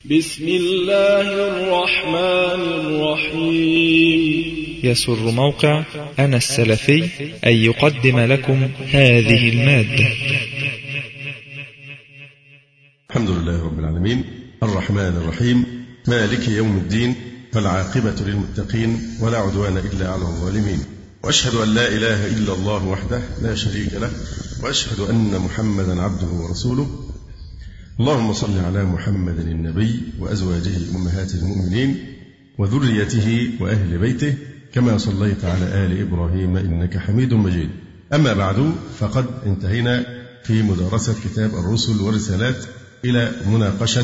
بسم الله الرحمن الرحيم. يسر موقع أنا السلفي أن يقدم لكم هذه المادة. الحمد لله رب العالمين الرحمن الرحيم مالك يوم الدين، والعاقبة للمتقين ولا عدوان إلا على الظالمين، وأشهد أن لا إله إلا الله وحده لا شريك له، وأشهد أن محمدا عبده ورسوله. اللهم صل على محمد النبي وأزواجه أمهات المؤمنين وذريته وأهل بيته كما صليت على آل إبراهيم إنك حميد مجيد. أما بعد، فقد انتهينا في مدارسة كتاب الرسل والرسالات إلى مناقشة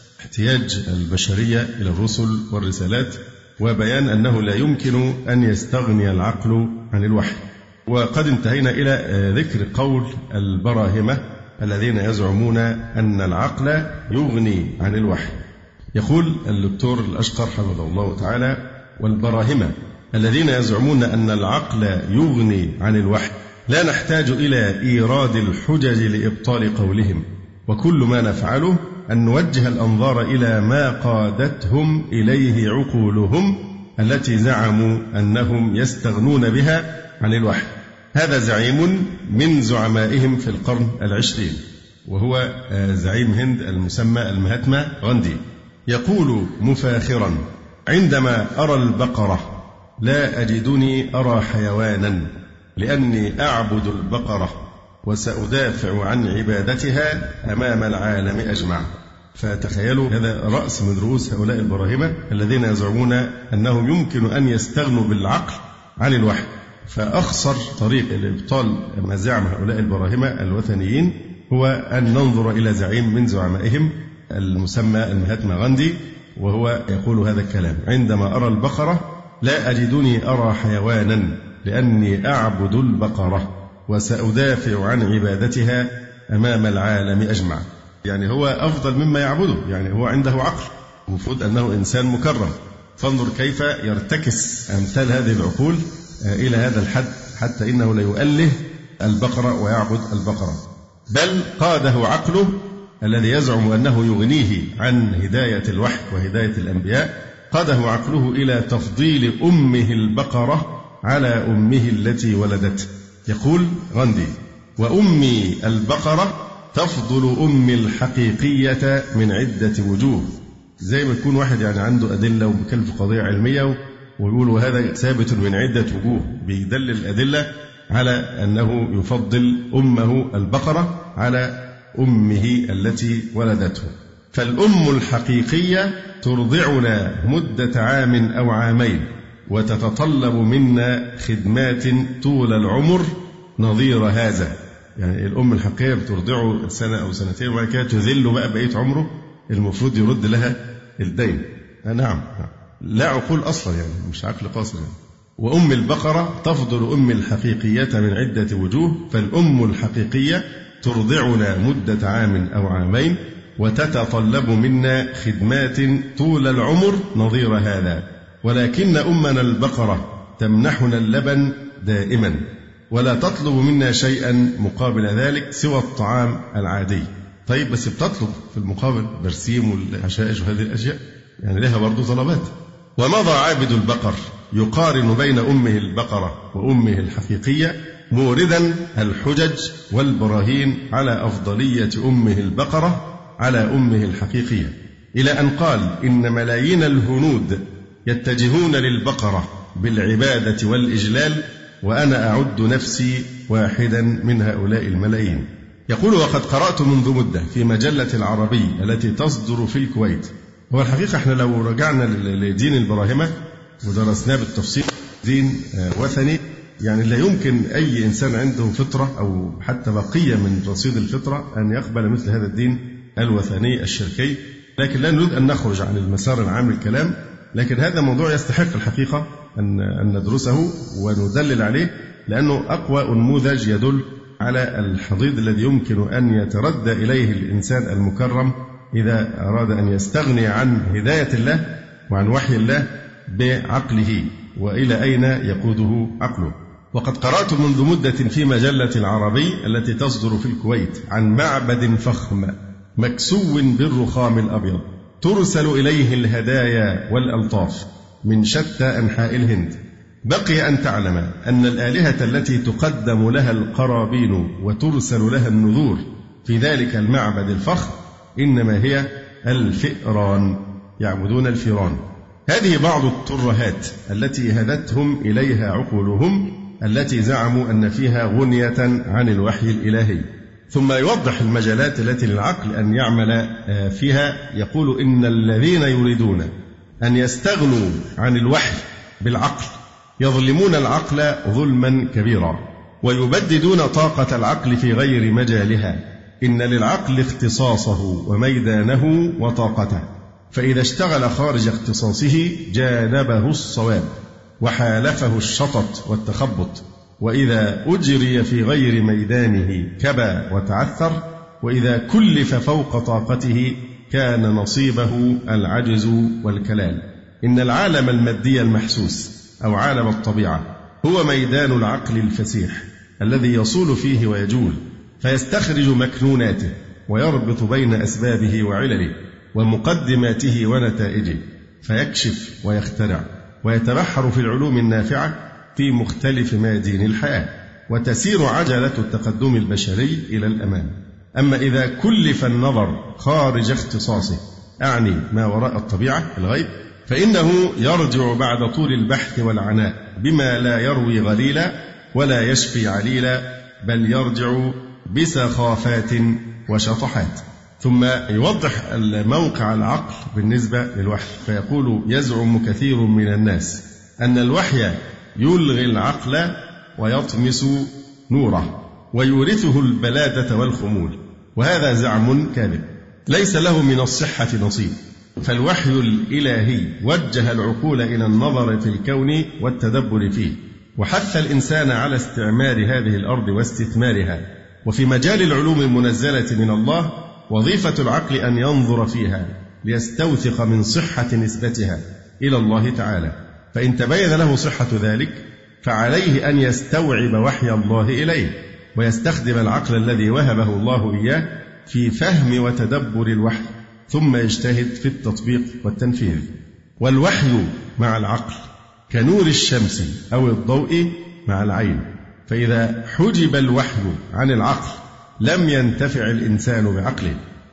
احتياج البشرية إلى الرسل والرسالات، وبيان أنه لا يمكن أن يستغني العقل عن الوحي. وقد انتهينا إلى ذكر قول البراهمة الذين يزعمون أن العقل يغني عن الوحي. يقول الدكتور الأشقر حفظه الله تعالى: والبراهمة الذين يزعمون أن العقل يغني عن الوحي لا نحتاج إلى إيراد الحجج لإبطال قولهم، وكل ما نفعله أن نوجه الأنظار إلى ما قادتهم إليه عقولهم التي زعموا أنهم يستغنون بها عن الوحي. هذا زعيم من زعمائهم في القرن العشرين، وهو زعيم هند المسمى المهاتما غاندي. يقول مفاخرا: عندما أرى البقرة لا أجدني أرى حيوانا، لأني أعبد البقرة وسأدافع عن عبادتها أمام العالم أجمع. فتخيلوا، هذا رأس من رؤوس هؤلاء البراهمة الذين يزعمون أنهم يمكن أن يستغنوا بالعقل عن الوحي. فأخسر طريق لإبطال ما زعم هؤلاء البراهمة الوثنيين هو أن ننظر إلى زعيم من زعمائهم المسمى المهاتما غاندي، وهو يقول هذا الكلام: عندما أرى البقرة لا أجدني أرى حيوانا، لأني أعبد البقرة وسأدافع عن عبادتها أمام العالم أجمع. يعني هو أفضل مما يعبده، يعني هو عنده عقل، المفروض أنه إنسان مكرم. فانظر كيف يرتكس أمثال هذه العقول إلى هذا الحد، حتى إنه لا يؤله البقرة ويعبد البقرة، بل قاده عقله الذي يزعم أنه يغنيه عن هداية الوحي وهداية الأنبياء، قاده عقله إلى تفضيل أمه البقرة على أمه التي ولدته. يقول غاندي: وأمي البقرة تفضل أمي الحقيقية من عدة وجوه. زي ما يكون واحد يعني عنده أدلة وبكلف قضية علمية ويقول وهذا ثابت من عدة وجوه، بيدلل الأدلة على أنه يفضل أمه البقرة على أمه التي ولدته. فالأم الحقيقية ترضعنا مدة عام أو عامين، وتتطلب منا خدمات طول العمر نظير هذا. يعني الأم الحقيقية بترضعه سنة أو سنتين وبعد كده تذل بقى بقية عمره، المفروض يرد لها الدين. نعم، لا عقول أصلا، يعني مش عقل قاصر يعني. وأم البقرة تفضل أم الحقيقية من عدة وجوه، فالأم الحقيقية ترضعنا مدة عام أو عامين، وتتطلب منا خدمات طول العمر نظير هذا، ولكن أمنا البقرة تمنحنا اللبن دائما، ولا تطلب منا شيئا مقابل ذلك سوى الطعام العادي. طيب بس بتطلب في المقابل برسيم والحشائش وهذه الأشياء، يعني لها برضو طلبات. ومضى عابد البقر يقارن بين أمه البقرة وأمه الحقيقية، موردا الحجج والبراهين على أفضلية أمه البقرة على أمه الحقيقية، إلى أن قال: إن ملايين الهنود يتجهون للبقرة بالعبادة والإجلال، وأنا أعد نفسي واحدا من هؤلاء الملايين. يقول: وقد قرأت منذ مدة في مجلة العربي التي تصدر في الكويت. هو الحقيقة احنا لو رجعنا لدين البراهمة ودرسناه بالتفصيل، دين وثني، يعني لا يمكن أي إنسان عنده فطرة أو حتى بقية من رصيد الفطرة أن يقبل مثل هذا الدين الوثني الشركي. لكن لا نريد أن نخرج عن المسار العام للكلام، لكن هذا موضوع يستحق الحقيقة أن ندرسه وندلل عليه، لأنه أقوى نموذج يدل على الحضيض الذي يمكن أن يتردى إليه الإنسان المكرم إذا أراد أن يستغني عن هداية الله وعن وحي الله بعقله، وإلى أين يقوده عقله. وقد قرأت منذ مدة في مجلة العربي التي تصدر في الكويت عن معبد فخم مكسو بالرخام الأبيض، ترسل إليه الهدايا والألطاف من شتى أنحاء الهند. بقي أن تعلم أن الآلهة التي تقدم لها القرابين وترسل لها النذور في ذلك المعبد الفخم إنما هي الفئران، يعبدون الفيران. هذه بعض الترهات التي هدتهم إليها عقولهم التي زعموا أن فيها غنية عن الوحي الإلهي. ثم يوضح المجالات التي للعقل أن يعمل فيها. يقول إن الذين يريدون أن يستغنوا عن الوحي بالعقل يظلمون العقل ظلما كبيرا ويبددون طاقة العقل في غير مجالها. إن للعقل اختصاصه وميدانه وطاقته، فإذا اشتغل خارج اختصاصه جانبه الصواب وحالفه الشطط والتخبط، وإذا أجري في غير ميدانه كبى وتعثر، وإذا كلف فوق طاقته كان نصيبه العجز والكلال. إن العالم المادي المحسوس أو عالم الطبيعة هو ميدان العقل الفسيح الذي يصول فيه ويجول، فيستخرج مكنوناته ويربط بين أسبابه وعلله ومقدماته ونتائجه، فيكشف ويخترع ويتبحر في العلوم النافعة في مختلف ميادين الحياة، وتسير عجلة التقدم البشري إلى الأمام. أما إذا كلف النظر خارج اختصاصه، أعني ما وراء الطبيعة الغيب، فإنه يرجع بعد طول البحث والعناء بما لا يروي غليلا ولا يشفي عليلا، بل يرجع بسخافات وشطحات. ثم يوضح موقع العقل بالنسبة للوحي، فيقول: يزعم كثير من الناس أن الوحي يلغي العقل ويطمس نوره ويورثه البلادة والخمول، وهذا زعم كاذب ليس له من الصحة نصيب. فالوحي الإلهي وجه العقول إلى النظر في الكون والتدبر فيه، وحث الإنسان على استعمار هذه الأرض واستثمارها. وفي مجال العلوم المنزلة من الله وظيفة العقل أن ينظر فيها ليستوثق من صحة نسبتها إلى الله تعالى، فإن تبين له صحة ذلك فعليه أن يستوعب وحي الله إليه ويستخدم العقل الذي وهبه الله إياه في فهم وتدبر الوحي، ثم يجتهد في التطبيق والتنفيذ. والوحي مع العقل كنور الشمس أو الضوء مع العين، فإذا حجب الوحي عن العقل لم ينتفع الإنسان بعقله،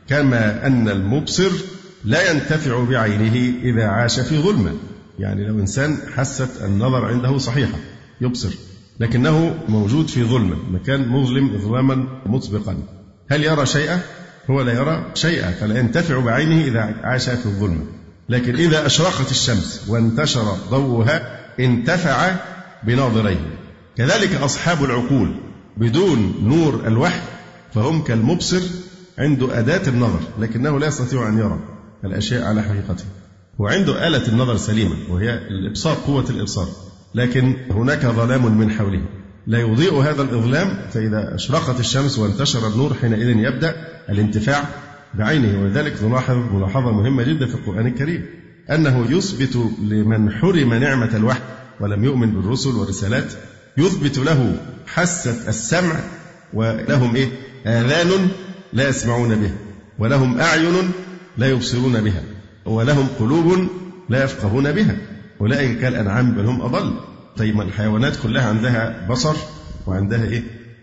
كما أن المبصر لا ينتفع بعينه إذا عاش في ظلمة. يعني لو إنسان حست النظر عنده صحيحة يبصر، لكنه موجود في ظلمة، مكان مظلم إظلاما مسبقا، هل يرى شيئا؟ هو لا يرى شيئا، فلا ينتفع بعينه إذا عاش في الظلمة. لكن إذا أشرقت الشمس وانتشر ضوءها انتفع بناظريه. كذلك أصحاب العقول بدون نور الوحي فهم كالمبصر عنده أداة النظر، لكنه لا يستطيع أن يرى الأشياء على حقيقتها. هو عنده آلة النظر سليمة وهي الإبصار، قوة الإبصار، لكن هناك ظلام من حوله لا يضيء هذا الإظلام، فإذا أشرقت الشمس وانتشر النور حينئذ يبدأ الانتفاع بعينه. ولذلك نلاحظ ملاحظة مهمة جدا في القرآن الكريم، أنه يثبت لمن حرم نعمة الوحي ولم يؤمن بالرسل والرسالات، يثبت له حاسة السمع، ولهم آذان لا يسمعون بها، ولهم أعين لا يبصرون بها، ولهم قلوب لا يفقهون بها، أولئك كالأنعام بل هم أضل. طيب الحيوانات كلها عندها بصر وعندها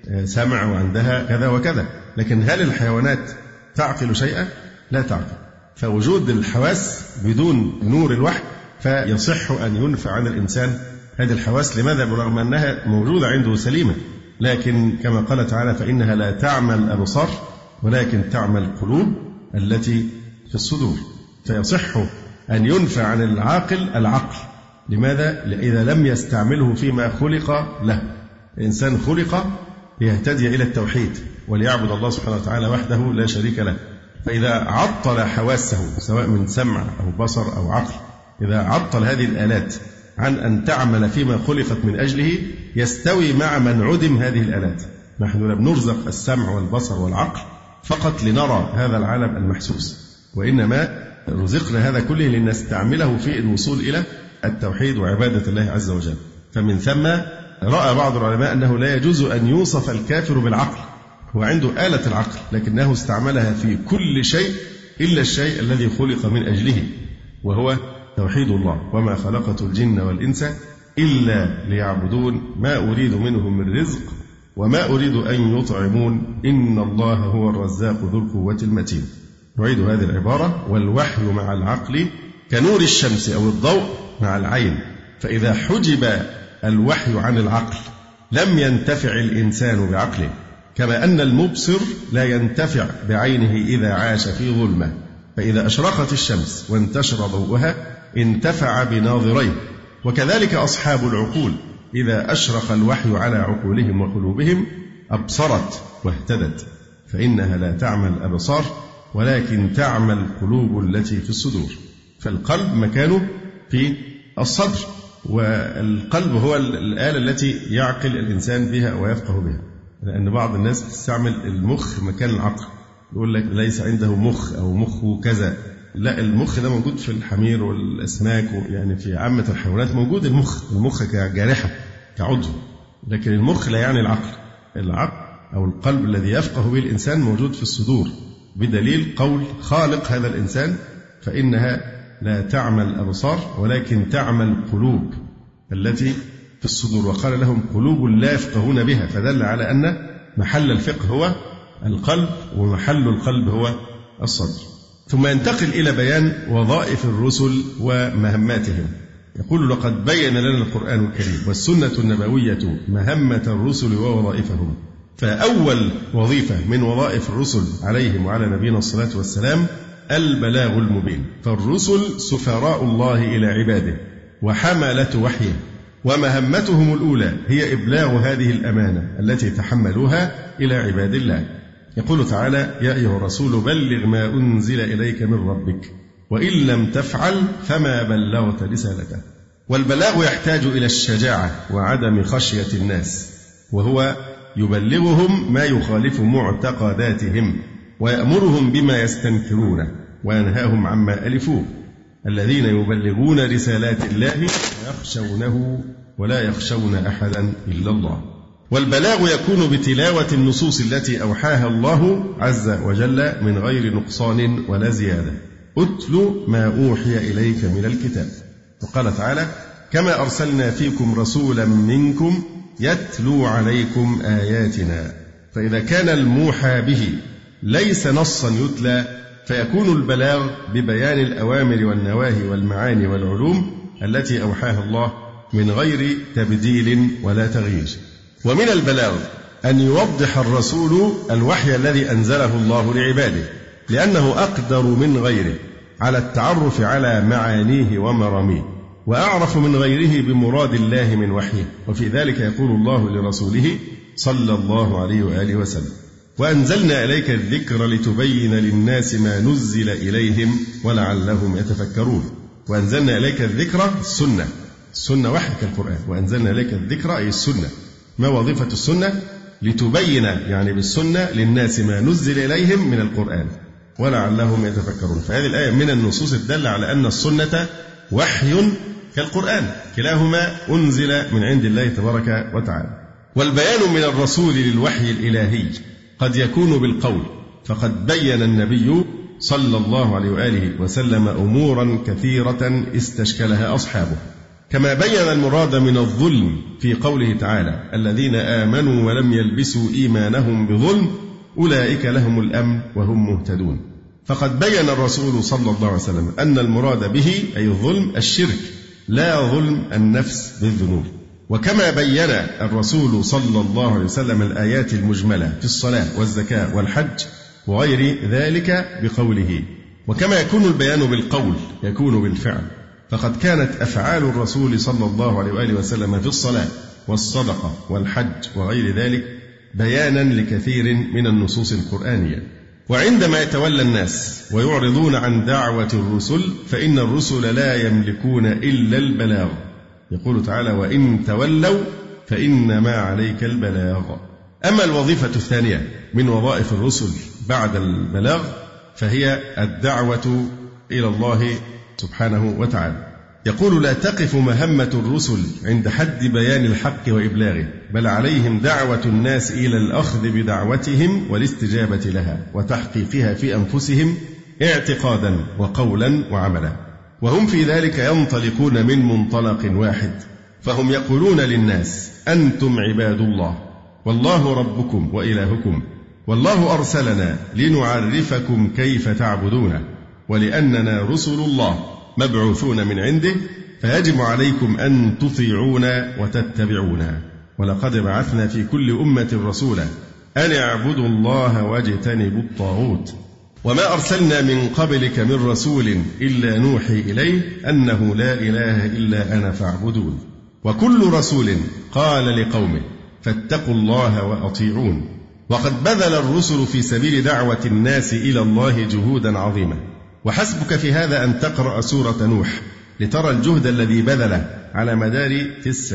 سمع وعندها كذا وكذا، لكن هل الحيوانات تعقل شيئا؟ لا تعقل. فوجود الحواس بدون نور الوحي فيصح أن ينفع عن الإنسان هذه الحواس. لماذا؟ برغم أنها موجودة عنده سليمة، لكن كما قال تعالى: فإنها لا تعمى الأبصار ولكن تعمى القلوب التي في الصدور. فيصح أن ينفع عن العقل. لماذا؟ إذا لم يستعمله فيما خلق له. الإنسان خلق ليهتدي إلى التوحيد وليعبد الله سبحانه وتعالى وحده لا شريك له. فإذا عطل حواسه سواء من سمع أو بصر أو عقل، إذا عطل هذه الآلات عن أن تعمل فيما خلقت من أجله، يستوي مع من عدم هذه الآلات. نحن لم نرزق السمع والبصر والعقل فقط لنرى هذا العالم المحسوس، وإنما رزقنا هذا كله لنستعمله في الوصول إلى التوحيد وعبادة الله عز وجل. فمن ثم رأى بعض العلماء أنه لا يجوز أن يوصف الكافر بالعقل. هو عنده آلة العقل لكنه استعملها في كل شيء إلا الشيء الذي خلق من أجله، وهو توحيد الله. وما خلقت الجن والإنس إلا ليعبدون ما أريد منهم من رزق وما أريد أن يطعمون إن الله هو الرزاق ذو القوة المتين. نعيد هذه العبارة: والوحي مع العقل كنور الشمس أو الضوء مع العين، فإذا حجب الوحي عن العقل لم ينتفع الإنسان بعقله، كما أن المبصر لا ينتفع بعينه إذا عاش في ظلمة، فإذا أشرقت الشمس وانتشر ضوءها انتفع بناظريه. وكذلك أصحاب العقول إذا أشرق الوحي على عقولهم وقلوبهم أبصرت واهتدت، فإنها لا تعمى الأبصار ولكن تعمى القلوب التي في الصدور. فالقلب مكانه في الصدر، والقلب هو الآلة التي يعقل الإنسان بها ويفقه بها، لأن بعض الناس تستعمل المخ مكان العقل، يقول لك ليس عنده مخ أو مخه كذا. لا، المخ ده موجود في الحمير والأسماك، يعني في عامة الحيوانات موجود المخ كجارحة كعضو، لكن المخ لا يعني العقل. العقل أو القلب الذي يفقه به الإنسان موجود في الصدور، بدليل قول خالق هذا الإنسان: فإنها لا تعمى الأبصار ولكن تعمى القلوب التي في الصدور. وقال لهم قلوب لا يفقهون بها، فدل على أن محل الفقه هو القلب ومحل القلب هو الصدر. ثم ينتقل إلى بيان وظائف الرسل ومهماتهم. يقول: لقد بين لنا القرآن الكريم والسنة النبوية مهمة الرسل ووظائفهم. فأول وظيفة من وظائف الرسل عليهم وعلى نبينا الصلاة والسلام البلاغ المبين. فالرسل سفراء الله إلى عباده وحملة وحيه، ومهمتهم الأولى هي إبلاغ هذه الأمانة التي تحملوها إلى عباد الله. يقول تعالى: يا أيها الرسول بلغ ما أنزل إليك من ربك وإن لم تفعل فما بلغت رسالته. والبلاغ يحتاج إلى الشجاعة وعدم خشية الناس، وهو يبلغهم ما يخالف معتقداتهم ويأمرهم بما يستنكرونه وينهاهم عما ألفوه. الذين يبلغون رسالات الله ويخشونه ولا يخشون أحدا إلا الله. والبلاغ يكون بتلاوة النصوص التي أوحاها الله عز وجل من غير نقصان ولا زيادة. أتل ما أوحي إليك من الكتاب. وقال تعالى: كما أرسلنا فيكم رسولا منكم يتلو عليكم آياتنا. فإذا كان الموحى به ليس نصا يتلى فيكون البلاغ ببيان الأوامر والنواهي والمعاني والعلوم التي أوحاها الله من غير تبديل ولا تغيير. ومن البلاغ أن يوضح الرسول الوحي الذي أنزله الله لعباده، لأنه أقدر من غيره على التعرف على معانيه ومراميه، وأعرف من غيره بمراد الله من وحيه. وفي ذلك يقول الله لرسوله صلى الله عليه وآله وسلم: وأنزلنا إليك الذكر لتبين للناس ما نزل إليهم ولعلهم يتفكرون. وأنزلنا إليك الذكر السنة وحي كالقرآن، وأنزلنا إليك الذكر أي السنة. ما وظيفة السنة؟ لتبين يعني بالسنة للناس ما نزل إليهم من القرآن ولعلهم يتفكرون. فهذه الآية من النصوص الدالة على أن السنة وحي كالقرآن، كلاهما أنزل من عند الله تبارك وتعالى. والبيان من الرسول للوحي الإلهي قد يكون بالقول، فقد بين النبي صلى الله عليه وآله وسلم أمورا كثيرة استشكلها أصحابه، كما بين المراد من الظلم في قوله تعالى: الذين آمنوا ولم يلبسوا إيمانهم بظلم أولئك لهم الأمن وهم مهتدون. فقد بين الرسول صلى الله عليه وسلم أن المراد به أي الظلم الشرك، لا ظلم النفس بالذنوب. وكما بين الرسول صلى الله عليه وسلم الآيات المجملة في الصلاة والزكاة والحج وغير ذلك بقوله. وكما يكون البيان بالقول يكون بالفعل، فقد كانت أفعال الرسول صلى الله عليه وآله وسلم في الصلاة والصدقة والحج وغير ذلك بيانا لكثير من النصوص القرآنية. وعندما يتولى الناس ويعرضون عن دعوة الرسل فإن الرسل لا يملكون إلا البلاغ. يقول تعالى: وإن تولوا فإنما عليك البلاغ. أما الوظيفة الثانية من وظائف الرسل بعد البلاغ فهي الدعوة إلى الله سبحانه وتعالى. يقول: لا تقف مهمة الرسل عند حد بيان الحق وإبلاغه، بل عليهم دعوة الناس إلى الأخذ بدعوتهم والاستجابة لها وتحقيقها في أنفسهم اعتقادا وقولا وعملا، وهم في ذلك ينطلقون من منطلق واحد، فهم يقولون للناس: أنتم عباد الله، والله ربكم وإلهكم، والله أرسلنا لنعرفكم كيف تعبدونه، ولأننا رسل الله مبعوثون من عنده، فيجب عليكم أن تطيعونا وتتبعونا، ولقد بعثنا في كل أمة رسولا أن اعبدوا الله واجتنبوا الطاغوت، وما أرسلنا من قبلك من رسول إلا نوحي إليه أنه لا إله إلا أنا فاعبدون، وكل رسول قال لقومه فاتقوا الله وأطيعون، وقد بذل الرسل في سبيل دعوة الناس إلى الله جهودا عظيما. وحسبك في هذا أن تقرأ سورة نوح لترى الجهد الذي بذله على مدار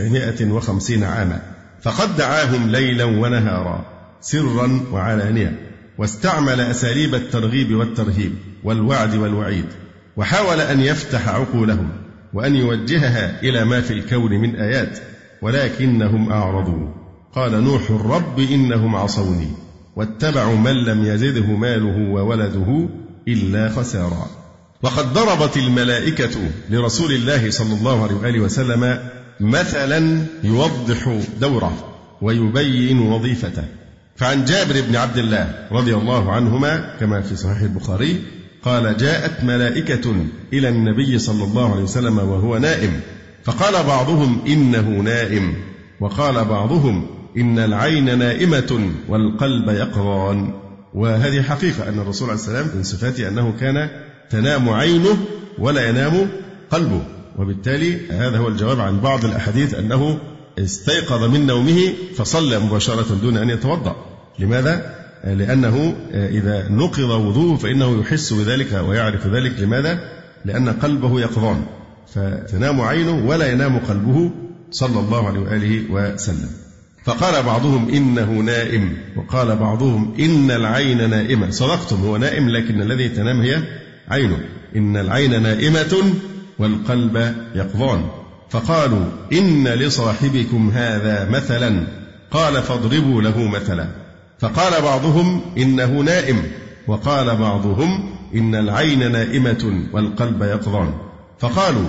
950 عاما، فقد دعاهم ليلا ونهارا سرا وعلانية، واستعمل أساليب الترغيب والترهيب والوعد والوعيد، وحاول أن يفتح عقولهم وأن يوجهها إلى ما في الكون من آيات، ولكنهم أعرضوا. قال نوح رب إنهم عصوني واتبعوا من لم يزده ماله وولده إلا خسارا. وقد ضربت الملائكة لرسول الله صلى الله عليه وآله وسلم مثلا يوضح دوره ويبين وظيفته. فعن جابر بن عبد الله رضي الله عنهما كما في صحيح البخاري قال: جاءت ملائكة إلى النبي صلى الله عليه وسلم وهو نائم، فقال بعضهم إنه نائم، وقال بعضهم إن العين نائمة والقلب يقظان. وهذه حقيقة أن الرسول عليه السلام من صفاته أنه كان تنام عينه ولا ينام قلبه، وبالتالي هذا هو الجواب عن بعض الأحاديث أنه استيقظ من نومه فصلى مباشرة دون أن يتوضأ. لماذا؟ لأنه إذا نقض وضوءه فإنه يحس بذلك ويعرف ذلك. لماذا؟ لأن قلبه يقظان، فتنام عينه ولا ينام قلبه صلى الله عليه وآله وسلم. فقال بعضهم إنه نائم، وقال بعضهم إن العين نائمة. صدقتم، هو نائم لكن الذي تنام هي عينه. إن العين نائمة والقلب يقظان. فقالوا إن لصاحبكم هذا مثلا، قال فاضربوا له مثلا. فقال بعضهم إنه نائم، وقال بعضهم إن العين نائمة والقلب يقظان. فقالوا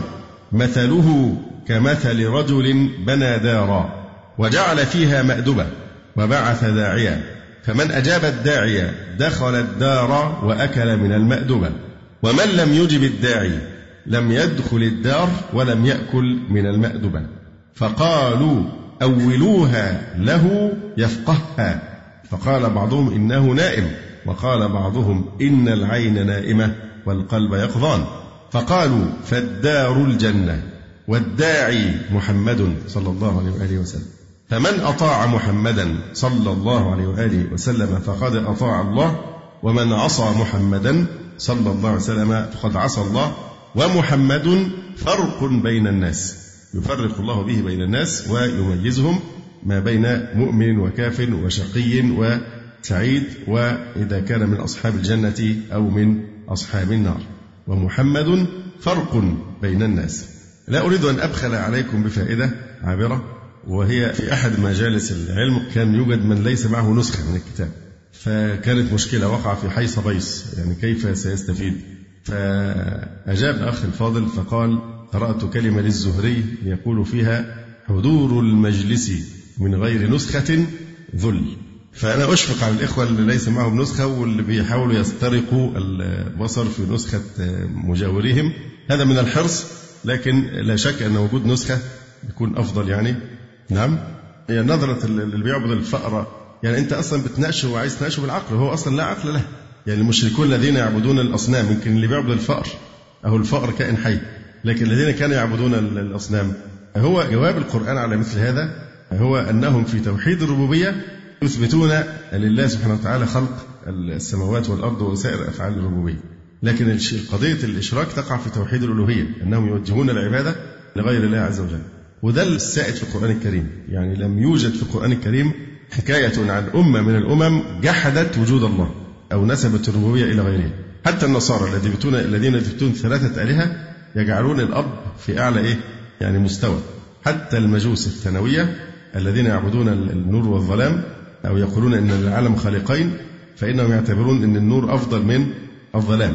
مثله كمثل رجل بنى دارا وجعل فيها مأدبة وبعث داعيا، فمن أجاب الداعية دخل الدار وأكل من المأدبة، ومن لم يجب الداعي لم يدخل الدار ولم يأكل من المأدبة. فقالوا أولوها له يفقهها. فقال بعضهم إنه نائم، وقال بعضهم إن العين نائمة والقلب يقظان. فقالوا فالدار الجنة والداعي محمد صلى الله عليه وآله وسلم، فمن أطاع محمدا صلى الله عليه وآله وسلم فقد أطاع الله، ومن عصى محمدا صلى الله عليه وسلم فقد عصى الله. ومحمد فرق بين الناس، يفرق الله به بين الناس ويميزهم ما بين مؤمن وكافر وشقي وسعيد، وإذا كان من أصحاب الجنة أو من أصحاب النار. ومحمد فرق بين الناس. لا أريد أن أبخل عليكم بفائدة عابرة، وهي في أحد مجالس العلم كان يوجد من ليس معه نسخة من الكتاب، فكانت مشكلة وقع في حيص بيص، يعني كيف سيستفيد. فأجاب الأخ الفاضل فقال: قرأت كلمة للزهري يقول فيها: حضور المجلس من غير نسخة ذل. فأنا أشفق على الإخوة اللي ليس معهم نسخة واللي بيحاولوا يسترقوا البصر في نسخة مجاوريهم، هذا من الحرص، لكن لا شك أن وجود نسخة يكون أفضل. يعني نعم، هي نظرة اللي بيعبد الفأرة، يعني أنت أصلا بتناقشه وعايز تناقشه بالعقل، هو أصلا لا عقل له. يعني المشركون الذين يعبدون الأصنام، يمكن اللي بيعبد الفأر أو الفأر كائن حي، لكن الذين كانوا يعبدون الأصنام، هو جواب القرآن على مثل هذا هو أنهم في توحيد الربوبية يثبتون لله سبحانه وتعالى خلق السماوات والأرض وسائر أفعال الربوبية، لكن قضية الإشراك تقع في توحيد الألوهية، أنهم يوجهون العبادة لغير الله عز وجل. وده السائد في القرآن الكريم، يعني لم يوجد في القرآن الكريم حكاية عن أمة من الأمم جحدت وجود الله أو نسبت الربوبية إلى غيره. حتى النصارى الذين يثبتون 3 آلهة يجعلون الأب في أعلى يعني مستوى. حتى المجوس الثانوية الذين يعبدون النور والظلام أو يقولون إن العالم خالقين، فإنهم يعتبرون أن النور أفضل من الظلام،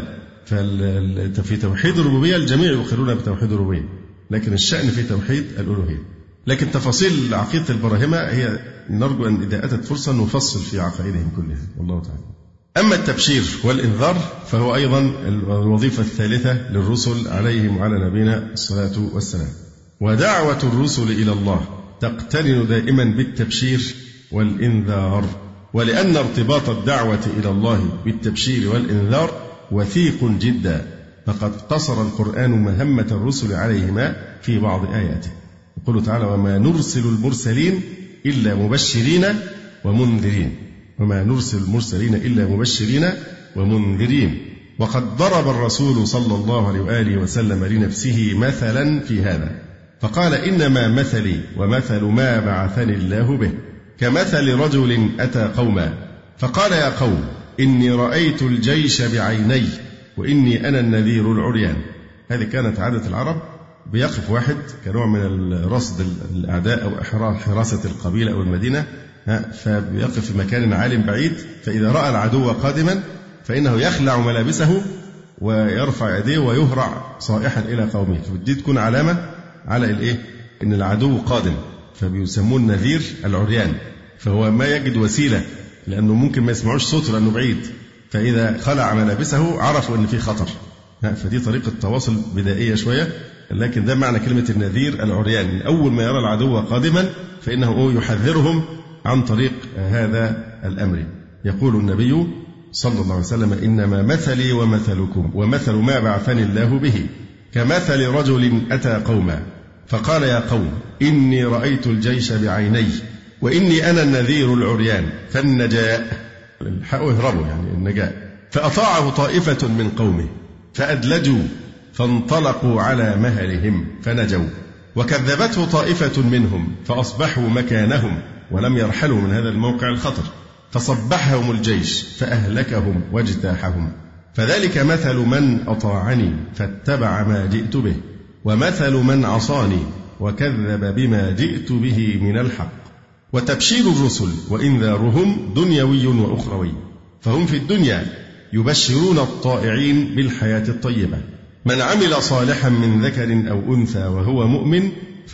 ففي توحيد الربوبية الجميع يقرون بتوحيد الربوبية، لكن الشأن في توحيد الألوهية. لكن تفاصيل عقيدة البراهمة هي نرجو أن إذا أتت فرصة نفصل في عقائدهم كلها، والله تعالى. أما التبشير والإنذار فهو أيضا الوظيفة الثالثة للرسل عليهم وعلى نبينا الصلاة والسلام. ودعوة الرسل إلى الله تقترن دائما بالتبشير والإنذار، ولأن ارتباط الدعوة إلى الله بالتبشير والإنذار وثيق جدا، فقد قصر القرآن مهمة الرسل عليهما في بعض آياته. يقول تعالى: وما نرسل المرسلين إلا مبشرين ومنذرين، وما نرسل المرسلين إلا مبشرين ومنذرين. وقد ضرب الرسول صلى الله عليه وآله وسلم لنفسه مثلا في هذا، فقال: إنما مثلي ومثل ما بعثني الله به كمثل رجل أتى قوما فقال: يا قوم إني رأيت الجيش بعيني وإني أنا النذير العريان. هذه كانت عادة العرب، بيقف واحد كنوع من الرصد الأعداء أو حراسة القبيلة أو المدينة، فبيقف في مكان عال بعيد، فإذا رأى العدو قادما فإنه يخلع ملابسه ويرفع يديه ويهرع صائحا إلى قومه، فبدي تكون علامة على إن العدو قادم، فبيسموه النذير العريان. فهو ما يجد وسيلة، لأنه ممكن ما يسمعوش صوته لأنه بعيد، فإذا خلع ملابسه عرفوا أن في خطر. فدي طريقة تواصل بدائية شوية، لكن ده معنى كلمة النذير العريان. أول ما يرى العدو قادما فإنه يحذرهم عن طريق هذا الأمر. يقول النبي صلى الله عليه وسلم: إنما مثلي ومثلكم ومثل ما بعثني الله به كمثل رجل أتى قوما فقال: يا قوم إني رأيت الجيش بعيني وإني أنا النذير العريان فالنجاء، الحقوا يهربوا يعني النجاء، فأطاعه طائفة من قومه فأدلجوا فانطلقوا على مهلهم فنجوا، وكذبته طائفة منهم فأصبحوا مكانهم ولم يرحلوا من هذا الموقع الخطر، فصبحهم الجيش فأهلكهم واجتاحهم. فذلك مثل من أطاعني فاتبع ما جئت به، ومثل من عصاني وكذب بما جئت به من الحق. وتبشير الرسل وإنذارهم دنيوي وأخروي، فهم في الدنيا يبشرون الطائعين بالحياة الطيبة: من عمل صالحا من ذكر أو أنثى وهو مؤمن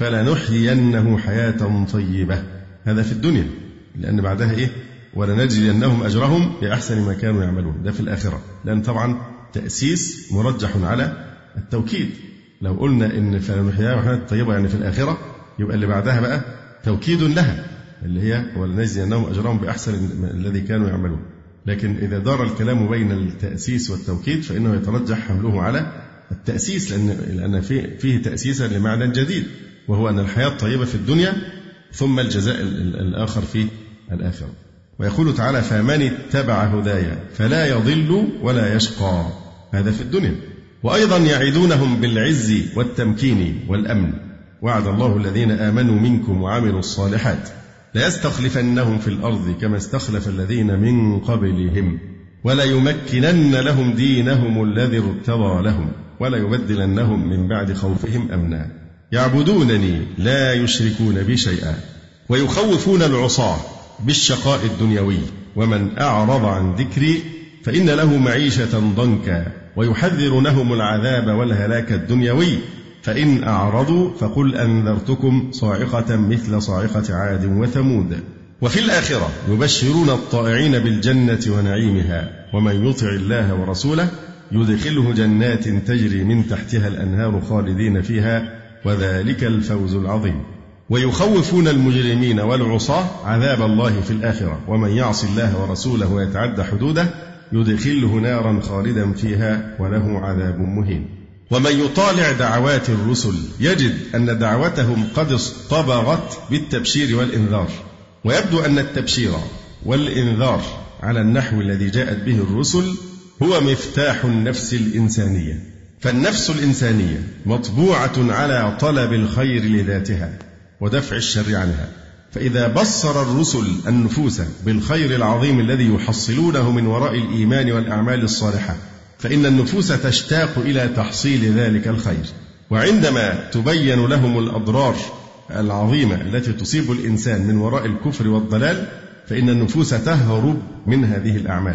فلنحيينه حياة طيبة. هذا في الدنيا، لأن بعدها ولنجزينهم أجرهم بأحسن ما كانوا يعملون. ده في الآخرة، لأن طبعا تأسيس مرجح على التوكيد. لو قلنا إن فلنحيينهم حياة طيبة يعني في الآخرة، يبقى اللي بعدها بقى توكيد لها، اللي هي ولنجزينهم أجرهم بأحسن الذي كانوا يعملون. لكن إذا دار الكلام بين التأسيس والتوكيد فإنه يترجح حمله على التأسيس، لأن فيه تأسيسا لمعنى جديد، وهو أن الحياة طيبة في الدنيا ثم الجزاء الآخر في الآخرة. ويقول تعالى: فمن اتبع هدايا فلا يضل ولا يشقى. هذا في الدنيا. وأيضا يعدونهم بالعز والتمكين والأمن: وعد الله الذين آمنوا منكم وعملوا الصالحات ليستخلفنهم في الأرض كما استخلف الذين من قبلهم ولا يمكنن لهم دينهم الذي ارتضى لهم ولا يبدلنهم من بعد خوفهم أمنا يعبدونني لا يشركون بي شيئا ويخوفون العصاة بالشقاء الدنيوي: ومن أعرض عن ذكري فإن له معيشة ضنكا ويحذرونهم العذاب والهلاك الدنيوي: فإن أعرضوا فقل أنذرتكم صاعقة مثل صاعقة عاد وثمود. وفي الآخرة يبشرون الطائعين بالجنة ونعيمها: ومن يطع الله ورسوله يدخله جنات تجري من تحتها الأنهار خالدين فيها وذلك الفوز العظيم. ويخوفون المجرمين والعصاة عذاب الله في الآخرة: ومن يعص الله ورسوله ويتعد حدوده يدخله نارا خالدا فيها وله عذاب مهين. ومن يطالع دعوات الرسل يجد أن دعوتهم قد اصطبغت بالتبشير والإنذار، ويبدو أن التبشير والإنذار على النحو الذي جاءت به الرسل هو مفتاح النفس الإنسانية. فالنفس الإنسانية مطبوعة على طلب الخير لذاتها ودفع الشر عنها، فإذا بصر الرسل النفوس بالخير العظيم الذي يحصلونه من وراء الإيمان والأعمال الصالحة فإن النفوس تشتاق إلى تحصيل ذلك الخير. وعندما تبين لهم الأضرار العظيمة التي تصيب الإنسان من وراء الكفر والضلال فإن النفوس تهرب من هذه الأعمال.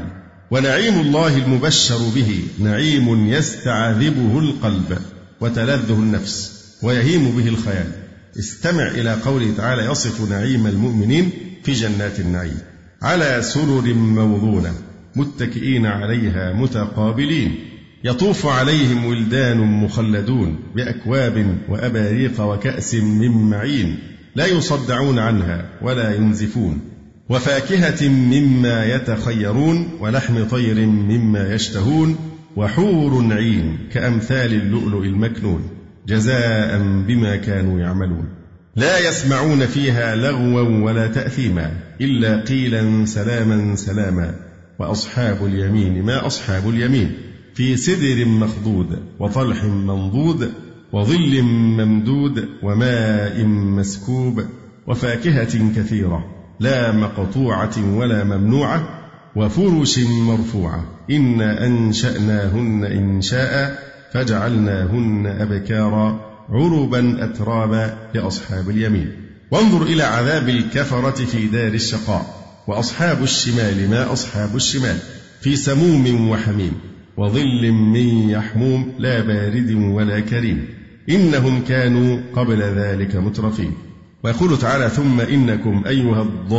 ونعيم الله المبشر به نعيم يستعذبه القلب وتلذه النفس ويهيم به الخيال. استمع إلى قوله تعالى يصف نعيم المؤمنين في جنات النعيم على سرر موضونة متكئين عليها متقابلين يطوف عليهم ولدان مخلدون بأكواب وأباريق وكأس من معين لا يصدعون عنها ولا ينزفون وفاكهة مما يتخيرون ولحم طير مما يشتهون وحور عين كأمثال اللؤلؤ المكنون جزاء بما كانوا يعملون لا يسمعون فيها لغوا ولا تأثيما إلا قيلا سلاما سلاما وأصحاب اليمين ما أصحاب اليمين في سدر مخضود وطلح منضود وظل ممدود وماء مسكوب وفاكهة كثيرة لا مقطوعة ولا ممنوعة وفرش مرفوعة إنا أنشأناهن إنشاء فجعلناهن أبكارا عربا أترابا لأصحاب اليمين. وانظر إلى عذاب الكفرة في دار الشقاء وأصحاب الشمال ما أصحاب الشمال في سموم وحميم وظل من يحموم لا بارد ولا كريم إنهم كانوا قبل ذلك مترفين. ويقول تعالى ثم إنكم أيها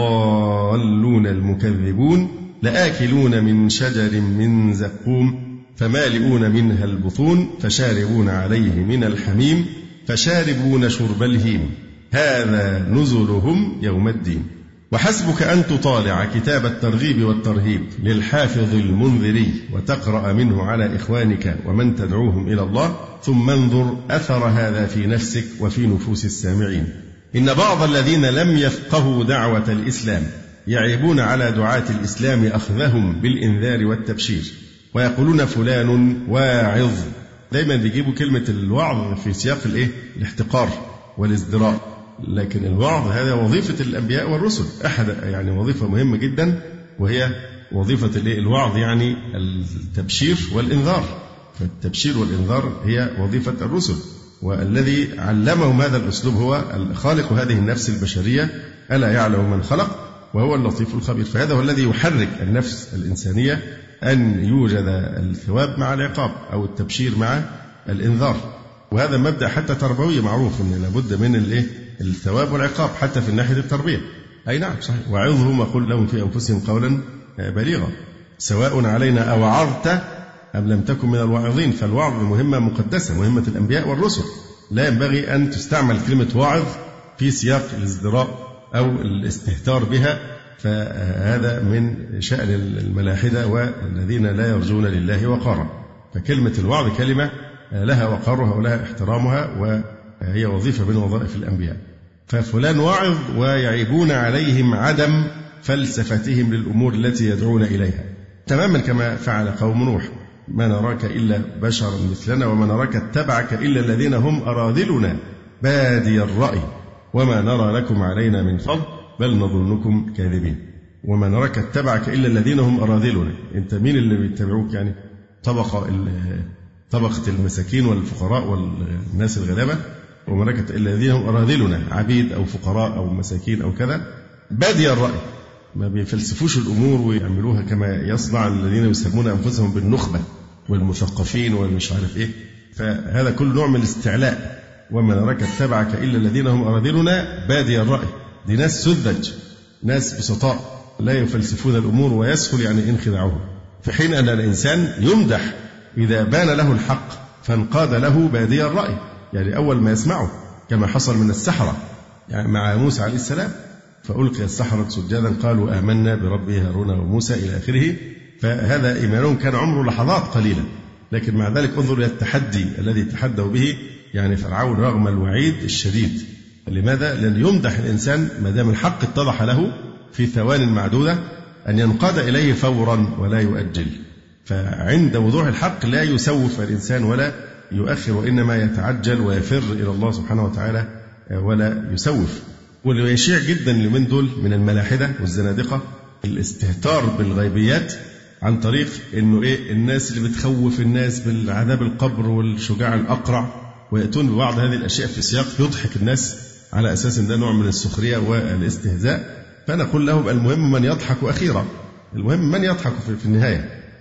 الضالون المكذبون لآكلون من شجر من زقوم فمالئون منها البطون فشاربون عليه من الحميم فشاربون شرب الهيم هذا نزلهم يوم الدين. وحسبك أن تطالع كتاب الترغيب والترهيب للحافظ المنذري وتقرأ منه على إخوانك ومن تدعوهم إلى الله ثم انظر أثر هذا في نفسك وفي نفوس السامعين. إن بعض الذين لم يفقهوا دعوة الإسلام يعيبون على دعاة الإسلام أخذهم بالإنذار والتبشير ويقولون فلان واعظ. دايما بيجيبوا كلمة الوعظ في سياق الاحتقار والازدراء، لكن الوعظ هذا وظيفة الأنبياء والرسل، أحد يعني وظيفة مهمة جدا وهي وظيفة الوعظ يعني التبشير والإنذار. فالتبشير والإنذار هي وظيفة الرسل، والذي علمهم هذا الأسلوب هو خالق هذه النفس البشرية ألا يعلم من خلق وهو اللطيف الخبير. فهذا هو الذي يحرك النفس الإنسانية أن يوجد الثواب مع العقاب أو التبشير مع الإنذار. وهذا مبدأ حتى تربوي معروف أن لابد من الثواب والعقاب حتى في الناحية التربية. أي نعم صحيح. وعظهم وقل لهم في أنفسهم قولا بليغا سواء علينا أوعظت أم لم تكن من الواعظين. فالوعظ مهمة مقدسة، مهمة الأنبياء والرسل، لا ينبغي أن تستعمل كلمة واعظ في سياق الازدراء أو الاستهتار بها، فهذا من شأن الملاحدة والذين لا يرجون لله وقارا. فكلمة الوعظ كلمة لها وقارها ولها احترامها وهي وظيفة من وظائف الأنبياء. ففلان واعظ ويعيبون عليهم عدم فلسفتهم للأمور التي يدعون إليها تماما كما فعل قوم نوح ما نراك إلا بشرا مثلنا وما نراك اتبعك إلا الذين هم أراذلنا بادي الرأي وما نرى لكم علينا من فضل بل نظنكم كاذبين. وما نراك اتبعك إلا الذين هم أراذلنا، أنت مين اللي بيتبعوك؟ يعني طبقة المساكين والفقراء والناس الغلابة. وما نراك إلا الذين هم أراذلنا، عبيد أو فقراء أو مساكين أو كذا، بادي الرأي، ما بيفلسفوش الأمور ويعملوها كما يصنع الذين يسمون أنفسهم بالنخبة والمثقفين والمش عارف إيه. فهذا كل نوع من الاستعلاء. وما نراك اتبعك إلا الذين هم أراذلنا بادي الرأي، دي ناس سذج، ناس بسطاء لا يفلسفون الأمور ويسهل يعني انخداعهم. في حين أن الإنسان يمدح إذا بان له الحق فانقاد له بادي الرأي، يعني أول ما يسمعه كما حصل من السحرة يعني مع موسى عليه السلام، فألقي السحرة سجدا قالوا آمنا برب هارون وموسى إلى آخره. فهذا إيمانهم كان عمره لحظات قليلة، لكن مع ذلك انظر إلى التحدي الذي تحدوا به يعني فرعون رغم الوعيد الشديد. لماذا؟ لأن يمدح الإنسان ما دام الحق اتضح له في ثوان معدودة أن ينقاد إليه فورا ولا يؤجل. فعند وضوح الحق لا يسوف الإنسان ولا يؤخر، وإنما يتعجل ويفر إلى الله سبحانه وتعالى ولا يسوف. واللي يشيع جدا اليومين دول من الملاحدة والزنادقة الاستهتار بالغيبيات عن طريق إنه الناس اللي بتخوف الناس بالعذاب القبر والشجاع الأقرع، ويأتون ببعض هذه الأشياء في سياق يضحك الناس على أساس إن ده نوع من السخرية والاستهزاء. فنقول لهم المهم من يضحك أخيرا، المهم من يضحك في النهاية.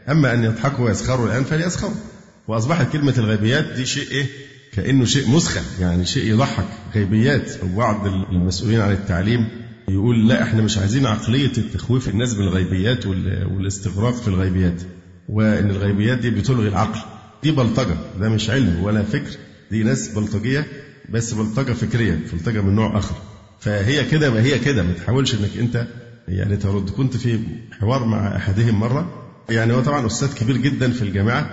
أما أن يضحكوا ويسخروا الآن فليسخروا. وأصبحت كلمة الغيبيات دي شيء إيه؟ كأنه شيء مسخن، يعني شيء يضحك، غيبيات. وبعض المسؤولين عن التعليم يقول لا احنا مش عايزين عقلية التخويف الناس بالغيبيات والاستغراق في الغيبيات، وإن الغيبيات دي بتلغي العقل. دي بلطجة، ده مش علم ولا فكر، دي ناس بلطجية بس بلطجة فكرية، بلطجة من نوع آخر. فهي كده وهي كده، ما تحاولش انك انت يعني ترد. كنت في حوار مع أحدهم مرة، يعني هو طبعا أستاذ كبير جدا في الجامعة،